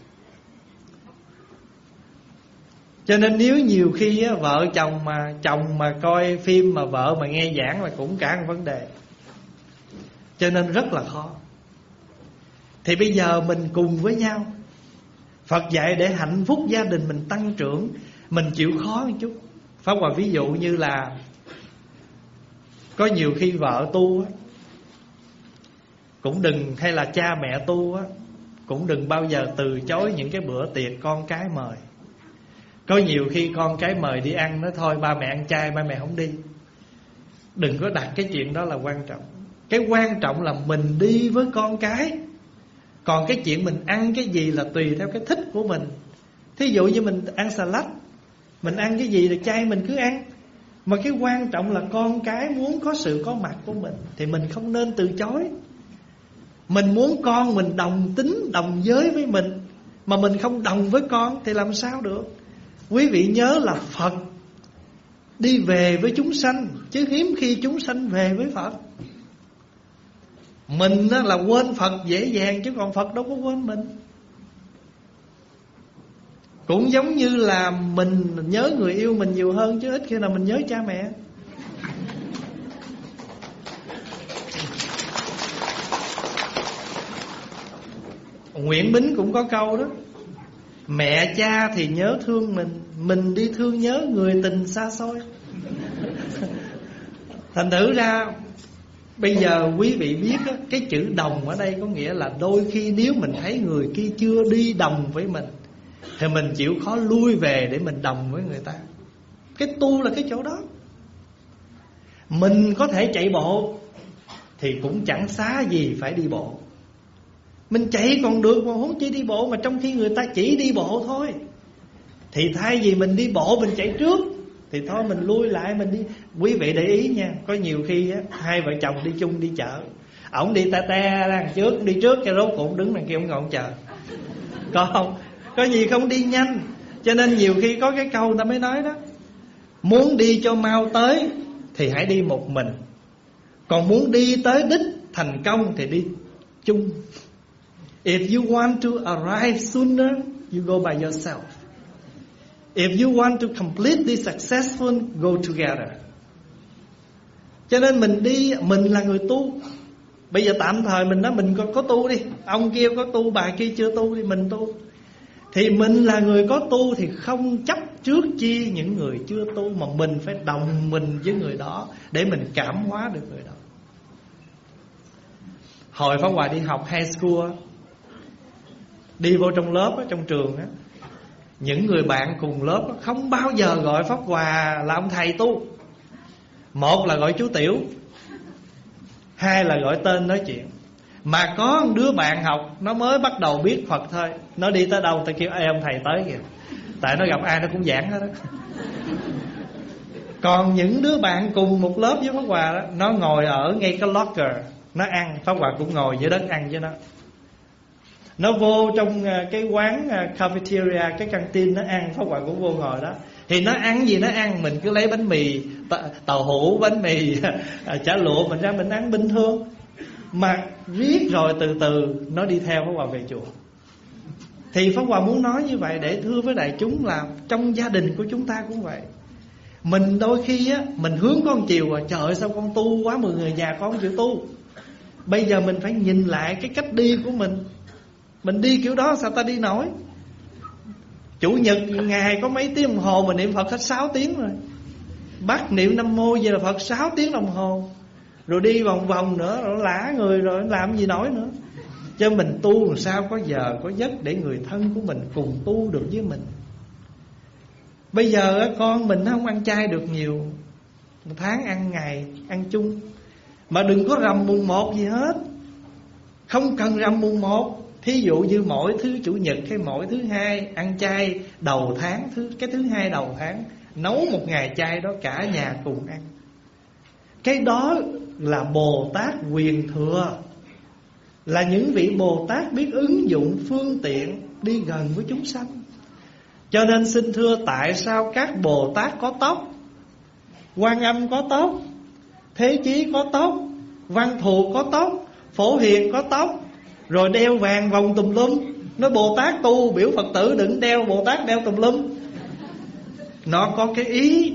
Cho nên nếu nhiều khi á, vợ chồng mà chồng mà coi phim mà vợ mà nghe giảng là cũng cả một vấn đề. Cho nên rất là khó. Thì bây giờ mình cùng với nhau. Phật dạy để hạnh phúc gia đình mình tăng trưởng, mình chịu khó một chút. Pháp Hòa ví dụ như là có nhiều khi vợ tu á, cũng đừng, hay là cha mẹ tu á, cũng đừng bao giờ từ chối những cái bữa tiệc con cái mời. Có nhiều khi con cái mời đi ăn, nói thôi ba mẹ ăn chay, ba mẹ không đi. Đừng có đặt cái chuyện đó là quan trọng. Cái quan trọng là mình đi với con cái. Còn cái chuyện mình ăn cái gì là tùy theo cái thích của mình. Thí dụ như mình ăn salad, mình ăn cái gì là chay mình cứ ăn. Mà cái quan trọng là con cái muốn có sự có mặt của mình, thì mình không nên từ chối. Mình muốn con mình đồng tính, đồng giới với mình, mà mình không đồng với con thì làm sao được. Quý vị nhớ là Phật đi về với chúng sanh, chứ hiếm khi chúng sanh về với Phật. Mình là quên Phật dễ dàng, chứ còn Phật đâu có quên mình. Cũng giống như là mình nhớ người yêu mình nhiều hơn, chứ ít khi nào mình nhớ cha mẹ. Nguyễn Bính cũng có câu đó: mẹ cha thì nhớ thương mình, mình đi thương nhớ người tình xa xôi. Thành thử ra bây giờ quý vị biết á, cái chữ đồng ở đây có nghĩa là đôi khi nếu mình thấy người kia chưa đi đồng với mình, thì mình chịu khó lui về để mình đồng với người ta. Cái tu là cái chỗ đó. Mình có thể chạy bộ thì cũng chẳng xá gì phải đi bộ. Mình chạy còn được mà huống chi đi bộ, mà trong khi người ta chỉ đi bộ thôi. Thì thay vì mình đi bộ mình chạy trước, thì thôi mình lui lại mình đi. Quý vị để ý nha, có nhiều khi á, hai vợ chồng đi chung đi chợ, ổng đi ta te đằng trước, đi trước cho rốt cuộc đứng đằng kia ổng ngồi ổng chờ. Có không? Có gì không đi nhanh. Cho nên nhiều khi có cái câu ta mới nói đó, muốn đi cho mau tới thì hãy đi một mình, còn muốn đi tới đích thành công thì đi chung. If you want to arrive sooner, you go by yourself. If you want to complete this successful, go together. Cho nên mình đi, mình là người tu. Bây giờ tạm thời mình nói mình có, có tu đi, ông kia có tu, bà kia chưa tu đi, mình tu. Thì mình là người có tu thì không chấp trước chi những người chưa tu, mà mình phải đồng mình với người đó để mình cảm hóa được người đó. Hồi Pháp Hòa đi học high school, đi vô trong lớp, trong trường, những người bạn cùng lớp không bao giờ gọi Pháp Hòa là ông thầy tu. Một là gọi chú Tiểu, hai là gọi tên nói chuyện. Mà có một đứa bạn học, nó mới bắt đầu biết Phật thôi, nó đi tới đâu ta kêu ê ông thầy tới kìa. Tại nó gặp ai nó cũng giảng hết đó. Còn những đứa bạn cùng một lớp với Pháp Hòa đó, nó ngồi ở ngay cái locker, nó ăn, Pháp Hòa cũng ngồi dưới đất ăn với nó. Nó vô trong cái quán cafeteria, cái căng tin nó ăn, Pháp Hòa cũng vô ngồi đó. Thì nó ăn gì nó ăn, mình cứ lấy bánh mì, tàu hũ, bánh mì, chả lụa mình ra mình ăn bình thường. Mà riết rồi từ từ nó đi theo Pháp Hòa về chùa. Thì Pháp Hòa muốn nói như vậy để thưa với đại chúng là trong gia đình của chúng ta cũng vậy. Mình đôi khi á, mình hướng con chiều à, trời ơi sao con tu quá, mười người nhà con không chịu tu. Bây giờ mình phải nhìn lại cái cách đi của mình. Mình đi kiểu đó sao ta đi nổi. Chủ nhật ngày có mấy tiếng đồng hồ mà niệm Phật hết sáu tiếng rồi. Bắt niệm Nam Mô về là Phật sáu tiếng đồng hồ. Rồi đi vòng vòng nữa, rồi lả người rồi làm gì nổi nữa. Cho mình tu làm sao có giờ có giấc để người thân của mình cùng tu được với mình. Bây giờ con mình nó không ăn chay được nhiều, một tháng ăn ngày, ăn chung. Mà đừng có rằm mùng một gì hết. Không cần rằm mùng một. Thí dụ như mỗi thứ chủ nhật hay mỗi thứ hai ăn chay đầu tháng, thứ cái thứ hai đầu tháng, nấu một ngày chay đó cả nhà cùng ăn. Cái đó là Bồ Tát quyền thừa, là những vị Bồ Tát biết ứng dụng phương tiện đi gần với chúng sanh. Cho nên xin thưa, tại sao các Bồ Tát có tóc, Quan Âm có tóc, Thế Chí có tóc, Văn Thù có tóc, Phổ Hiền có tóc, rồi đeo vàng vòng tùm lum. Nói Bồ Tát tu biểu Phật tử đừng đeo, Bồ Tát đeo tùm lum. Nó có cái ý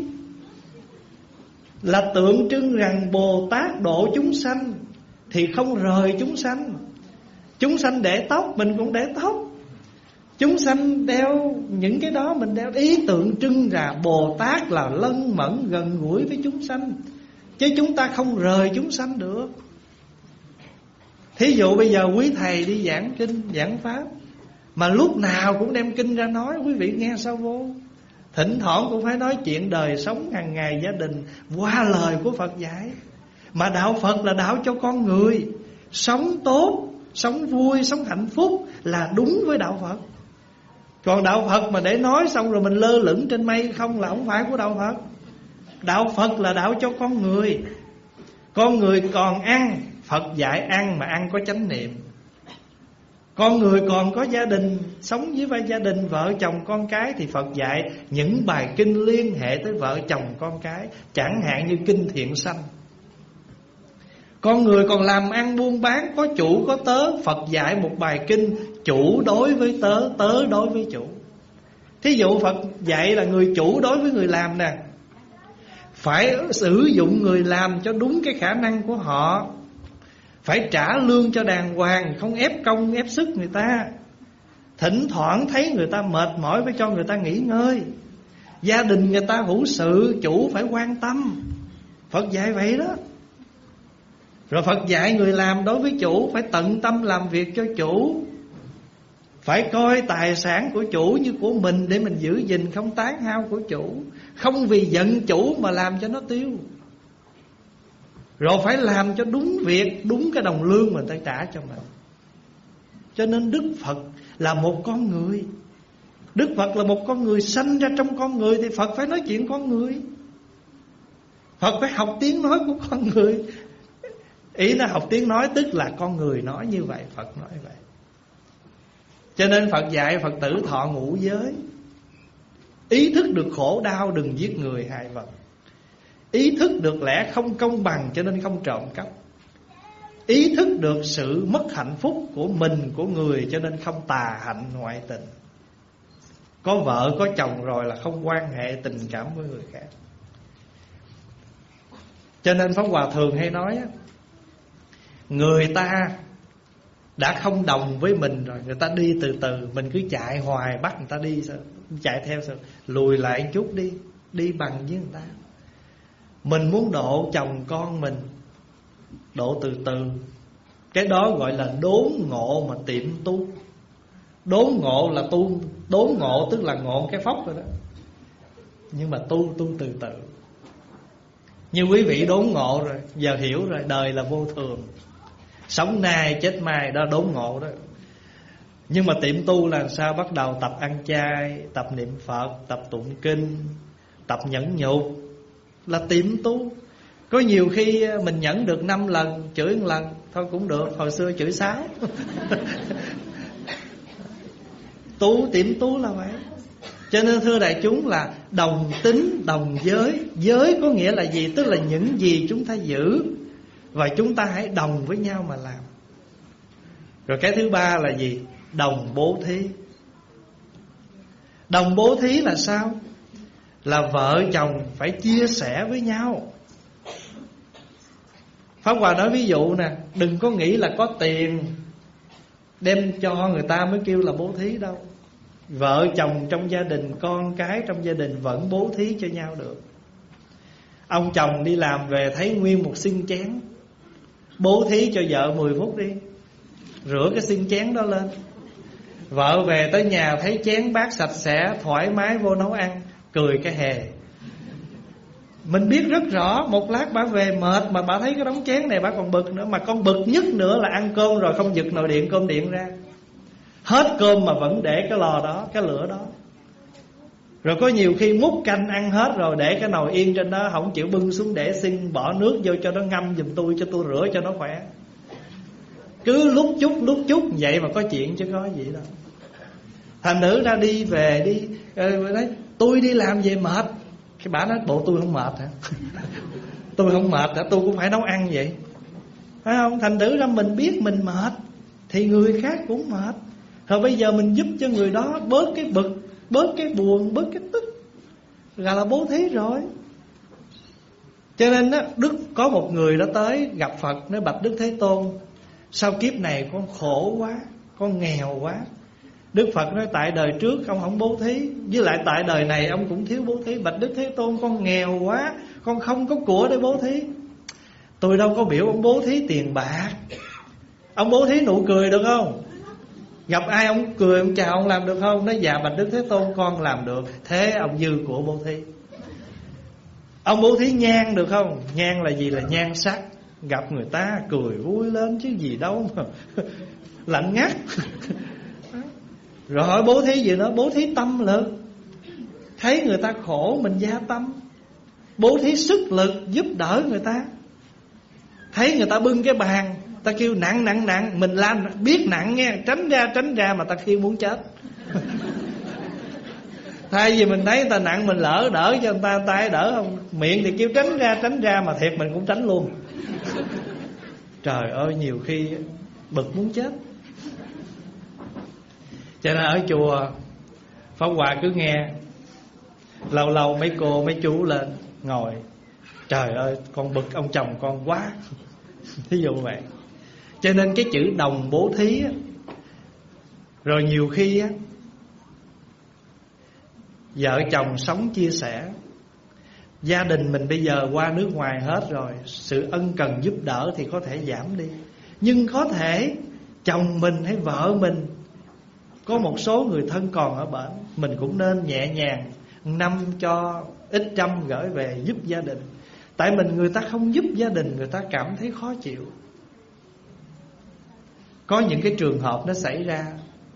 là tượng trưng rằng Bồ Tát độ chúng sanh thì không rời chúng sanh. Chúng sanh để tóc, mình cũng để tóc. Chúng sanh đeo những cái đó, mình đeo. Ý tượng trưng là Bồ Tát là lân mẫn gần gũi với chúng sanh, chứ chúng ta không rời chúng sanh được. Thí dụ bây giờ quý thầy đi giảng kinh, giảng pháp, mà lúc nào cũng đem kinh ra nói, quý vị nghe sao vô? Thỉnh thoảng cũng phải nói chuyện đời sống hàng ngày gia đình qua lời của Phật dạy. Mà đạo Phật là đạo cho con người sống tốt, sống vui, sống hạnh phúc là đúng với đạo Phật. Còn đạo Phật mà để nói xong rồi mình lơ lửng trên mây không là không phải của đạo Phật. Đạo Phật là đạo cho con người. Con người còn ăn, Phật dạy ăn mà ăn có chánh niệm. Con người còn có gia đình, sống với vai gia đình, vợ chồng con cái, thì Phật dạy những bài kinh liên hệ tới vợ chồng con cái, chẳng hạn như kinh Thiện Sanh. Con người còn làm ăn buôn bán, có chủ có tớ, Phật dạy một bài kinh chủ đối với tớ, tớ đối với chủ. Thí dụ Phật dạy là người chủ đối với người làm nè, phải sử dụng người làm cho đúng cái khả năng của họ, phải trả lương cho đàng hoàng, không ép công ép sức người ta. Thỉnh thoảng thấy người ta mệt mỏi phải cho người ta nghỉ ngơi. Gia đình người ta hữu sự, chủ phải quan tâm. Phật dạy vậy đó. Rồi Phật dạy người làm đối với chủ phải tận tâm làm việc cho chủ, phải coi tài sản của chủ như của mình để mình giữ gìn, không tán hao của chủ, không vì giận chủ mà làm cho nó tiêu. Rồi phải làm cho đúng việc, đúng cái đồng lương mà người ta trả cho mình. Cho nên Đức Phật là một con người. Đức Phật là một con người sanh ra trong con người, thì Phật phải nói chuyện con người. Phật phải học tiếng nói của con người. Ý là học tiếng nói tức là con người nói như vậy, Phật nói vậy. Cho nên Phật dạy Phật tử thọ ngũ giới. Ý thức được khổ đau đừng giết người hại vật. Ý thức được lẽ không công bằng cho nên không trộm cắp. Ý thức được sự mất hạnh phúc của mình, của người, cho nên không tà hạnh ngoại tình. Có vợ có chồng rồi là không quan hệ tình cảm với người khác. Cho nên Pháp Hòa thường hay nói, người ta đã không đồng với mình rồi, người ta đi từ từ, mình cứ chạy hoài bắt người ta đi sao? Chạy theo sao? Lùi lại một chút đi, đi bằng với người ta. Mình muốn độ chồng con mình, độ từ từ. Cái đó gọi là đốn ngộ mà tiệm tu. Đốn ngộ là tu, đốn ngộ tức là ngộ cái phóc rồi đó. Nhưng mà tu, tu từ từ. Như quý vị đốn ngộ rồi, giờ hiểu rồi, đời là vô thường, sống nay chết mai, đó đốn ngộ đó. Nhưng mà tiệm tu là sao? Bắt đầu tập ăn chay, tập niệm Phật, tập tụng kinh, tập nhẫn nhục, là tiệm tu. Có nhiều khi mình nhẫn được năm lần, chửi một lần thôi cũng được. Hồi xưa chửi sáu. Tu, tiệm tu là vậy. Cho nên thưa đại chúng là đồng tính, đồng giới. Giới có nghĩa là gì? Tức là những gì chúng ta giữ, và chúng ta hãy đồng với nhau mà làm. Rồi cái thứ ba là gì? Đồng bố thí. Đồng bố thí là sao? Là vợ chồng phải chia sẻ với nhau. Pháp Hòa nói ví dụ nè, đừng có nghĩ là có tiền đem cho người ta mới kêu là bố thí đâu. Vợ chồng trong gia đình, con cái trong gia đình vẫn bố thí cho nhau được. Ông chồng đi làm về thấy nguyên một xinh chén, bố thí cho vợ mười phút đi, rửa cái xinh chén đó lên. Vợ về tới nhà thấy chén bát sạch sẽ, thoải mái vô nấu ăn, cười cái hề. Mình biết rất rõ, một lát bà về mệt mà bà thấy cái đống chén này bà còn bực nữa. Mà con bực nhất nữa là ăn cơm rồi không giật nồi điện, cơm điện ra. Hết cơm mà vẫn để cái lò đó, cái lửa đó. Rồi có nhiều khi múc canh ăn hết rồi để cái nồi yên trên đó, không chịu bưng xuống để xin bỏ nước vô cho nó ngâm giùm tôi, cho tôi rửa cho nó khỏe. Cứ lúc chút lúc chút vậy mà có chuyện chứ có gì đâu. Thành nữ ra đi về đi, nói tôi đi làm về mệt. Cái bà nói bộ tôi không mệt hả? Tôi không mệt hả? Tôi cũng phải nấu ăn vậy, phải không? Thành nữ ra mình biết mình mệt thì người khác cũng mệt. Rồi bây giờ mình giúp cho người đó bớt cái bực, bớt cái buồn, bớt cái tức, là là bố thí rồi. Cho nên đó, Đức có một người đã tới gặp Phật, nói bạch Đức Thế Tôn, sao kiếp này con khổ quá, con nghèo quá. Đức Phật nói tại đời trước ông không bố thí, với lại tại đời này ông cũng thiếu bố thí. Bạch Đức Thế Tôn, con nghèo quá, con không có của để bố thí. Tôi đâu có biểu ông bố thí tiền bạc. Ông bố thí nụ cười được không? Gặp ai ông cười, ông chào, ông làm được không? Nói dạ bạch Đức Thế Tôn con làm được. Thế ông dư của bố thí. Ông bố thí nhang được không? Nhang là gì? Là nhan sắc. Gặp người ta cười vui lên chứ gì đâu mà lạnh ngắt. Rồi hỏi bố thí gì nữa? Bố thí tâm lực. Thấy người ta khổ mình gia tâm, bố thí sức lực giúp đỡ người ta. Thấy người ta bưng cái bàn, ta kêu nặng nặng nặng, mình làm biết nặng nghe, tránh ra tránh ra mà ta kêu muốn chết. Thay vì mình thấy người ta nặng mình lỡ đỡ cho người ta, tay đỡ không, miệng thì kêu tránh ra tránh ra mà thiệt mình cũng tránh luôn. Trời ơi, nhiều khi bực muốn chết. Cho nên ở chùa Pháp Hòa cứ nghe, lâu lâu mấy cô mấy chú lên ngồi, trời ơi con bực ông chồng con quá. Thí dụ vậy. Cho nên cái chữ đồng bố thí á, rồi nhiều khi á, vợ chồng sống chia sẻ. Gia đình mình bây giờ qua nước ngoài hết rồi, sự ân cần giúp đỡ thì có thể giảm đi. Nhưng có thể chồng mình hay vợ mình có một số người thân còn ở bển, mình cũng nên nhẹ nhàng năm cho ít trăm gửi về giúp gia đình. Tại mình người ta không giúp gia đình, người ta cảm thấy khó chịu. có những cái trường hợp nó xảy ra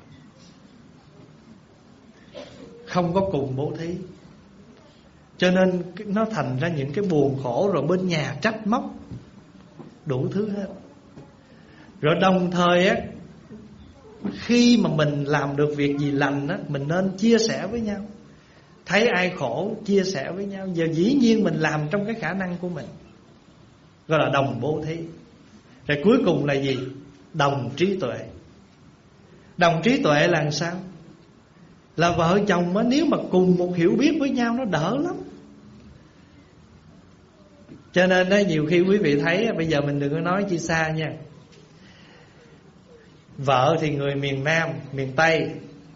không có cùng bố thí, cho nên nó thành ra những cái buồn khổ, rồi bên nhà trách móc đủ thứ hết. Rồi đồng thời á, khi mà mình làm được việc gì lành á, mình nên chia sẻ với nhau. Thấy ai khổ chia sẻ với nhau. Giờ dĩ nhiên mình làm trong cái khả năng của mình, gọi là đồng bố thí. Rồi cuối cùng là gì? Đồng trí tuệ. Đồng trí tuệ là làm sao? Là vợ chồng á, nếu mà cùng một hiểu biết với nhau nó đỡ lắm. Cho nên đó, nhiều khi quý vị thấy, bây giờ mình đừng có nói chi xa nha. Vợ thì người miền Nam, miền Tây,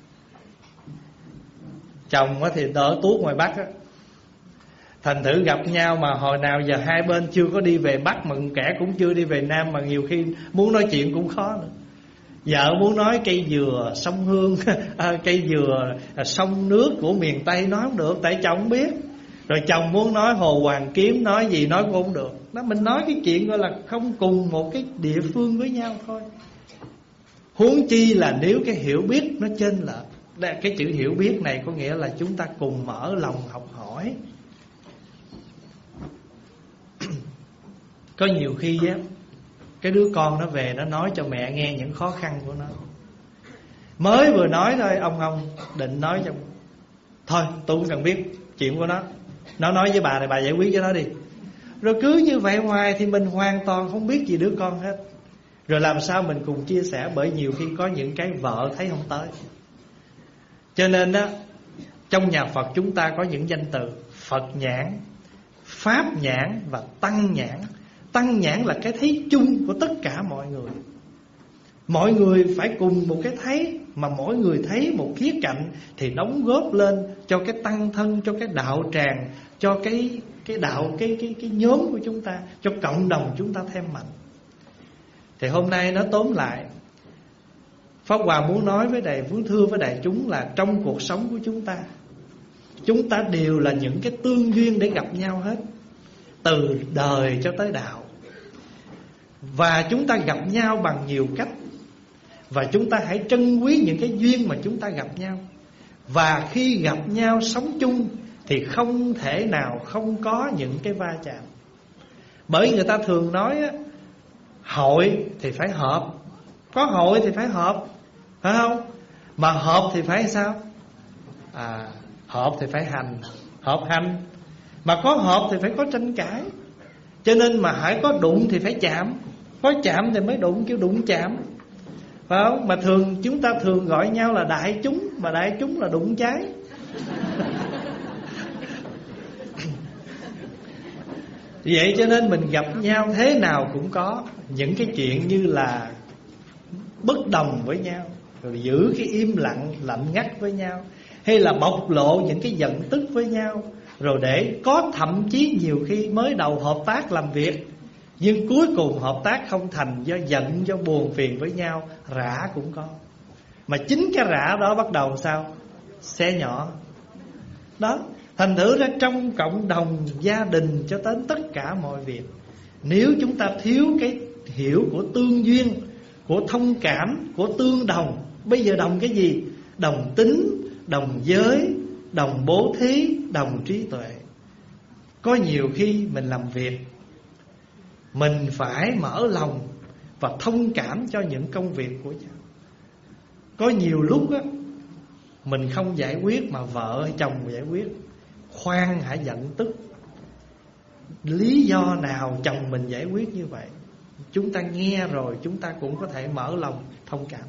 chồng thì đỡ tuốt ngoài Bắc á. Thành thử gặp nhau mà hồi nào giờ hai bên chưa có đi về Bắc, mà kẻ cũng chưa đi về Nam, mà nhiều khi muốn nói chuyện cũng khó nữa. Vợ muốn nói cây dừa sông Hương, cây dừa sông nước của miền Tây nói không được, tại chồng không biết. Rồi chồng muốn nói Hồ Hoàn Kiếm, nói gì nói cũng không được. Đó, mình nói cái chuyện gọi là không cùng một cái địa phương với nhau thôi. Huống chi là nếu cái hiểu biết nó chênh lệch. Cái chữ hiểu biết này có nghĩa là chúng ta cùng mở lòng học hỏi. Có nhiều khi á, cái đứa con nó về nó nói cho mẹ nghe những khó khăn của nó. Mới vừa nói thôi, ông ông định nói cho thôi tôi không cần biết chuyện của nó, nó nói với bà này bà giải quyết cho nó đi. Rồi cứ như vậy hoài thì mình hoàn toàn không biết gì đứa con hết. Rồi làm sao mình cùng chia sẻ? Bởi nhiều khi có những cái vợ thấy không tới. Cho nên á, trong nhà Phật chúng ta có những danh từ Phật nhãn, Pháp nhãn và Tăng nhãn. Tăng nhãn là cái thấy chung của tất cả mọi người. Mọi người phải cùng một cái thấy, mà mỗi người thấy một khía cạnh thì đóng góp lên cho cái tăng thân, cho cái đạo tràng, cho cái cái đạo cái cái cái nhóm của chúng ta, cho cộng đồng chúng ta thêm mạnh. Thì hôm nay nó tóm lại, Pháp Hòa muốn nói với đại, muốn thưa với đại chúng là trong cuộc sống của chúng ta, chúng ta đều là những cái tương duyên để gặp nhau hết, từ đời cho tới đạo. Và chúng ta gặp nhau bằng nhiều cách. Và chúng ta hãy trân quý những cái duyên mà chúng ta gặp nhau. Và khi gặp nhau sống chung thì không thể nào không có những cái va chạm. Bởi người ta thường nói á, hội thì phải hợp. Có hội thì phải hợp, phải không? Mà hợp thì phải sao? À, hợp thì phải hành, hợp hành. Mà có hợp thì phải có tranh cãi. Cho nên mà hãy có đụng thì phải chạm. Có chạm thì mới đụng, kêu đụng chạm, phải không? Mà thường chúng ta thường gọi nhau là đại chúng, mà đại chúng là đụng trái. Vậy cho nên mình gặp nhau thế nào cũng có những cái chuyện như là bất đồng với nhau, rồi giữ cái im lặng lạnh ngắt với nhau, hay là bộc lộ những cái giận tức với nhau. Rồi để có thậm chí nhiều khi mới đầu hợp tác làm việc, nhưng cuối cùng hợp tác không thành do giận, do buồn phiền với nhau, rã cũng có. Mà chính cái rã đó bắt đầu sao? Xe nhỏ. Đó, thành thử ra trong cộng đồng, gia đình cho đến tất cả mọi việc, nếu chúng ta thiếu cái hiểu của tương duyên, của thông cảm, của tương đồng. Bây giờ đồng cái gì? Đồng tính, đồng giới, đồng bố thí, đồng trí tuệ. Có nhiều khi mình làm việc, mình phải mở lòng và thông cảm cho những công việc của nhau. Có nhiều lúc á, mình không giải quyết mà vợ hay chồng giải quyết. Khoan hãy giận tức. Lý do nào chồng mình giải quyết như vậy? Chúng ta nghe rồi chúng ta cũng có thể mở lòng thông cảm.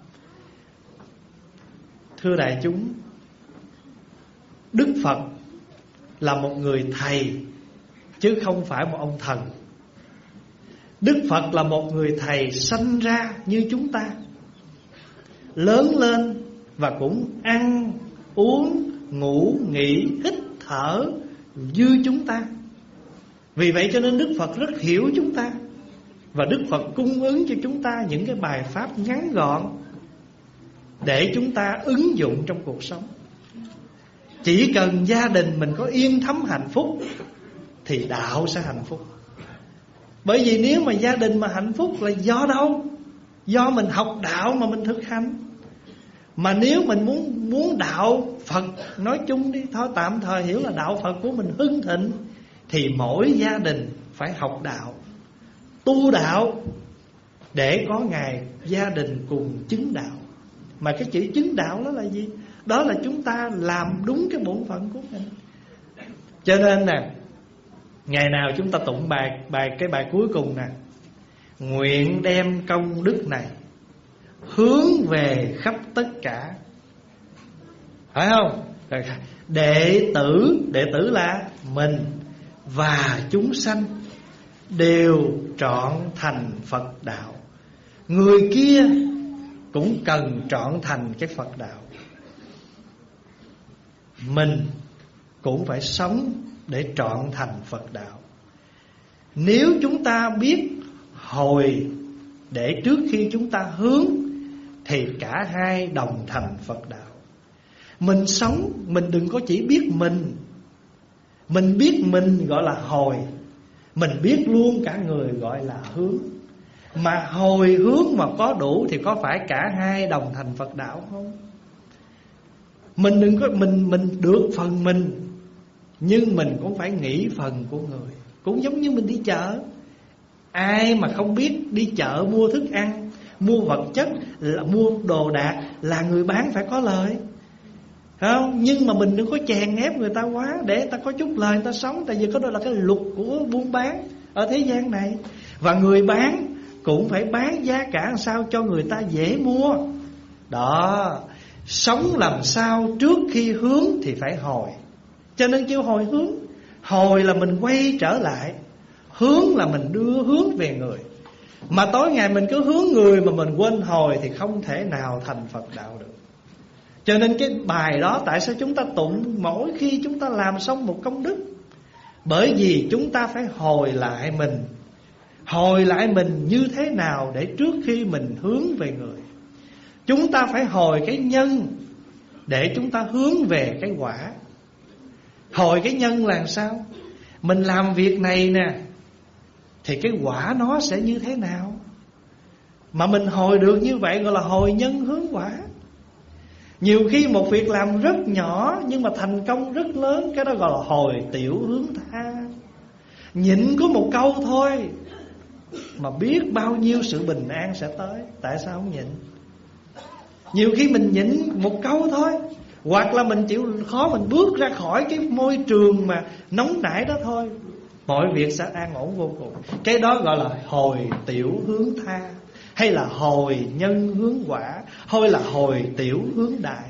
Thưa đại chúng, Đức Phật là một người thầy, chứ không phải một ông thần. Đức Phật là một người thầy sanh ra như chúng ta, lớn lên và cũng ăn, uống, ngủ, nghỉ, hít, thở như chúng ta. Vì vậy cho nên Đức Phật rất hiểu chúng ta. Và Đức Phật cung ứng cho chúng ta những cái bài pháp ngắn gọn để chúng ta ứng dụng trong cuộc sống. Chỉ cần gia đình mình có yên thấm hạnh phúc thì đạo sẽ hạnh phúc. Bởi vì nếu mà gia đình mà hạnh phúc là do đâu? Do mình học đạo mà mình thực hành. Mà nếu mình muốn muốn đạo Phật nói chung đi, thôi tạm thời hiểu là đạo Phật của mình hưng thịnh, thì mỗi gia đình phải học đạo, tu đạo, để có ngày gia đình cùng chứng đạo. Mà cái chữ chứng đạo đó là gì? Đó là chúng ta làm đúng cái bổn phận của mình. Cho nên nè, ngày nào chúng ta tụng bài bài cái bài cuối cùng nè: nguyện đem công đức này hướng về khắp tất cả. Phải không? Đệ tử, đệ tử là mình và chúng sanh đều trọn thành Phật đạo. Người kia cũng cần trọn thành cái Phật đạo. Mình cũng phải sống để trọn thành Phật đạo. Nếu chúng ta biết hồi để trước khi chúng ta hướng, thì cả hai đồng thành Phật đạo. Mình sống, mình đừng có chỉ biết mình. Mình biết mình gọi là hồi, mình biết luôn cả người gọi là hướng. Mà hồi hướng mà có đủ thì có phải cả hai đồng thành Phật đạo không? Mình đừng có mình mình được phần mình, nhưng mình cũng phải nghĩ phần của người. Cũng giống như mình đi chợ, ai mà không biết đi chợ mua thức ăn, mua vật chất, là mua đồ đạc, là người bán phải có lời, không? Nhưng mà mình đừng có chèn ép người ta quá, để người ta có chút lời người ta sống. Tại vì có đó là cái luật của buôn bán ở thế gian này. Và người bán cũng phải bán giá cả làm sao cho người ta dễ mua. Đó, sống làm sao trước khi hướng thì phải hồi. Cho nên kêu hồi hướng. Hồi là mình quay trở lại, hướng là mình đưa hướng về người. Mà tối ngày mình cứ hướng người mà mình quên hồi thì không thể nào thành Phật đạo được. Cho nên cái bài đó tại sao chúng ta tụng mỗi khi chúng ta làm xong một công đức? Bởi vì chúng ta phải hồi lại mình. Hồi lại mình như thế nào để trước khi mình hướng về người? Chúng ta phải hồi cái nhân để chúng ta hướng về cái quả. Hồi cái nhân là sao? Mình làm việc này nè, thì cái quả nó sẽ như thế nào? Mà mình hồi được như vậy gọi là hồi nhân hướng quả. Nhiều khi một việc làm rất nhỏ nhưng mà thành công rất lớn, cái đó gọi là hồi tiểu hướng tha. Nhịn có một câu thôi mà biết bao nhiêu sự bình an sẽ tới. Tại sao không nhịn? Nhiều khi mình nhịn một câu thôi, hoặc là mình chịu khó, mình bước ra khỏi cái môi trường mà nóng nảy đó thôi, mọi việc sẽ an ổn vô cùng. Cái đó gọi là hồi tiểu hướng tha, hay là hồi nhân hướng quả, hay là hồi tiểu hướng đại.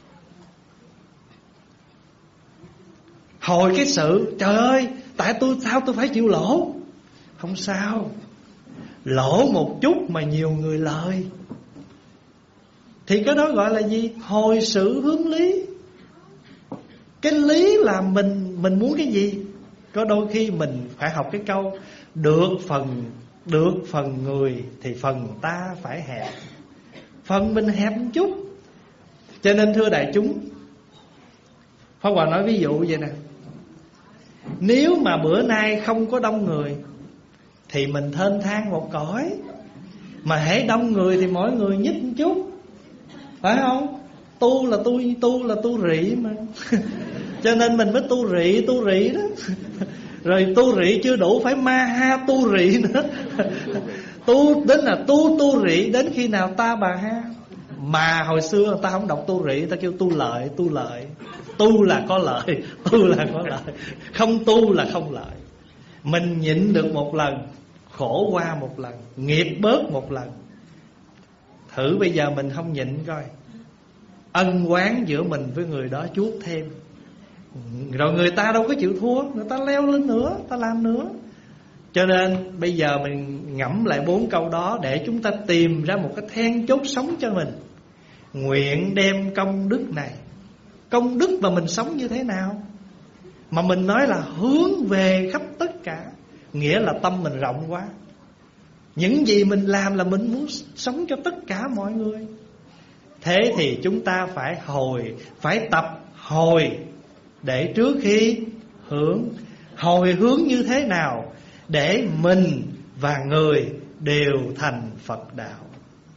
Hồi cái sự, trời ơi, tại tôi sao tôi phải chịu lỗ? Không sao, lỗ một chút mà nhiều người lời, thì cái đó gọi là gì? Hồi sự hướng lý. Cái lý là mình mình muốn cái gì? Có đôi khi mình phải học cái câu được phần được phần người thì phần ta phải hẹp. Phần mình hẹp một chút. Cho nên thưa đại chúng, Pháp Hòa nói ví dụ vậy nè: nếu mà bữa nay không có đông người thì mình thênh thang một cõi. Mà hễ đông người thì mỗi người nhích một chút, phải không? Tu là tu tu là tu rị mà. Cho nên mình mới tu rị tu rị đó. Rồi tu rị chưa đủ, phải ma ha tu rị nữa. Tu đến là tu tu rị đến khi nào ta bà ha. Mà hồi xưa người ta không đọc tu rị, người ta kêu tu lợi, tu lợi. Tu là có lợi, tu là có lợi. Không tu là không lợi. Mình nhịn được một lần, khổ qua một lần, nghiệp bớt một lần. Thử bây giờ mình không nhịn coi, ân oán giữa mình với người đó chuốt thêm. Rồi người ta đâu có chịu thua, người ta leo lên nữa, ta làm nữa. Cho nên bây giờ mình ngẫm lại bốn câu đó để chúng ta tìm ra một cái then chốt sống cho mình. Nguyện đem công đức này. Công đức mà mình sống như thế nào? Mà mình nói là hướng về khắp tất cả, nghĩa là tâm mình rộng quá. Những gì mình làm là mình muốn sống cho tất cả mọi người. Thế thì chúng ta phải hồi, phải tập hồi để trước khi hướng. Hồi hướng như thế nào để mình và người đều thành Phật đạo.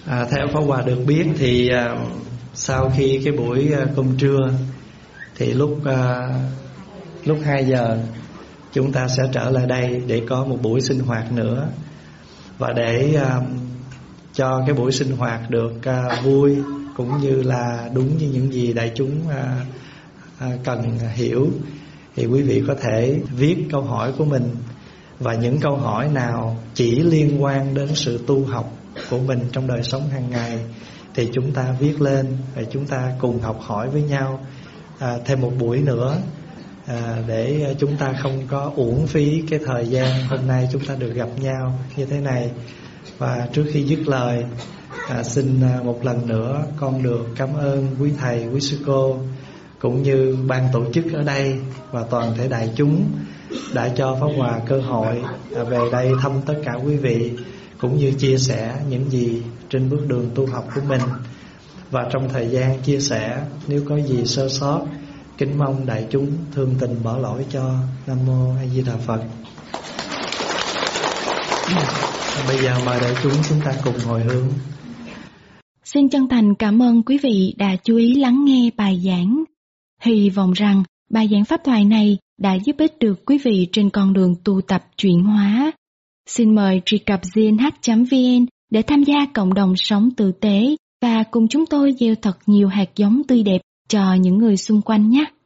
À, theo Pháp Hòa được biết thì à, sau khi cái buổi à, cơm trưa thì lúc à, lúc hai giờ chúng ta sẽ trở lại đây để có một buổi sinh hoạt nữa. Và để à, cho cái buổi sinh hoạt được à, vui cũng như là đúng như những gì đại chúng à, à, cần hiểu, thì quý vị có thể viết câu hỏi của mình, và những câu hỏi nào chỉ liên quan đến sự tu học của mình trong đời sống hàng ngày thì chúng ta viết lên, và chúng ta cùng học hỏi với nhau à, thêm một buổi nữa, à, để chúng ta không có uổng phí cái thời gian hôm nay chúng ta được gặp nhau như thế này. Và trước khi dứt lời, à, xin một lần nữa con được cảm ơn quý thầy, quý sư cô cũng như ban tổ chức ở đây và toàn thể đại chúng đã cho Pháp Hòa cơ hội về đây thăm tất cả quý vị, cũng như chia sẻ những gì trên bước đường tu học của mình. Và trong thời gian chia sẻ, nếu có gì sơ sót, kính mong đại chúng thương tình bỏ lỗi cho. Nam mô A Di Đà Phật. Bây giờ mời đại chúng chúng ta cùng hồi hướng. Xin chân thành cảm ơn quý vị đã chú ý lắng nghe bài giảng. Hy vọng rằng bài giảng pháp thoại này đã giúp ích được quý vị trên con đường tu tập chuyển hóa. Xin mời truy cập giê en hát chấm vê en để tham gia cộng đồng sống tử tế và cùng chúng tôi gieo thật nhiều hạt giống tươi đẹp cho những người xung quanh nhé.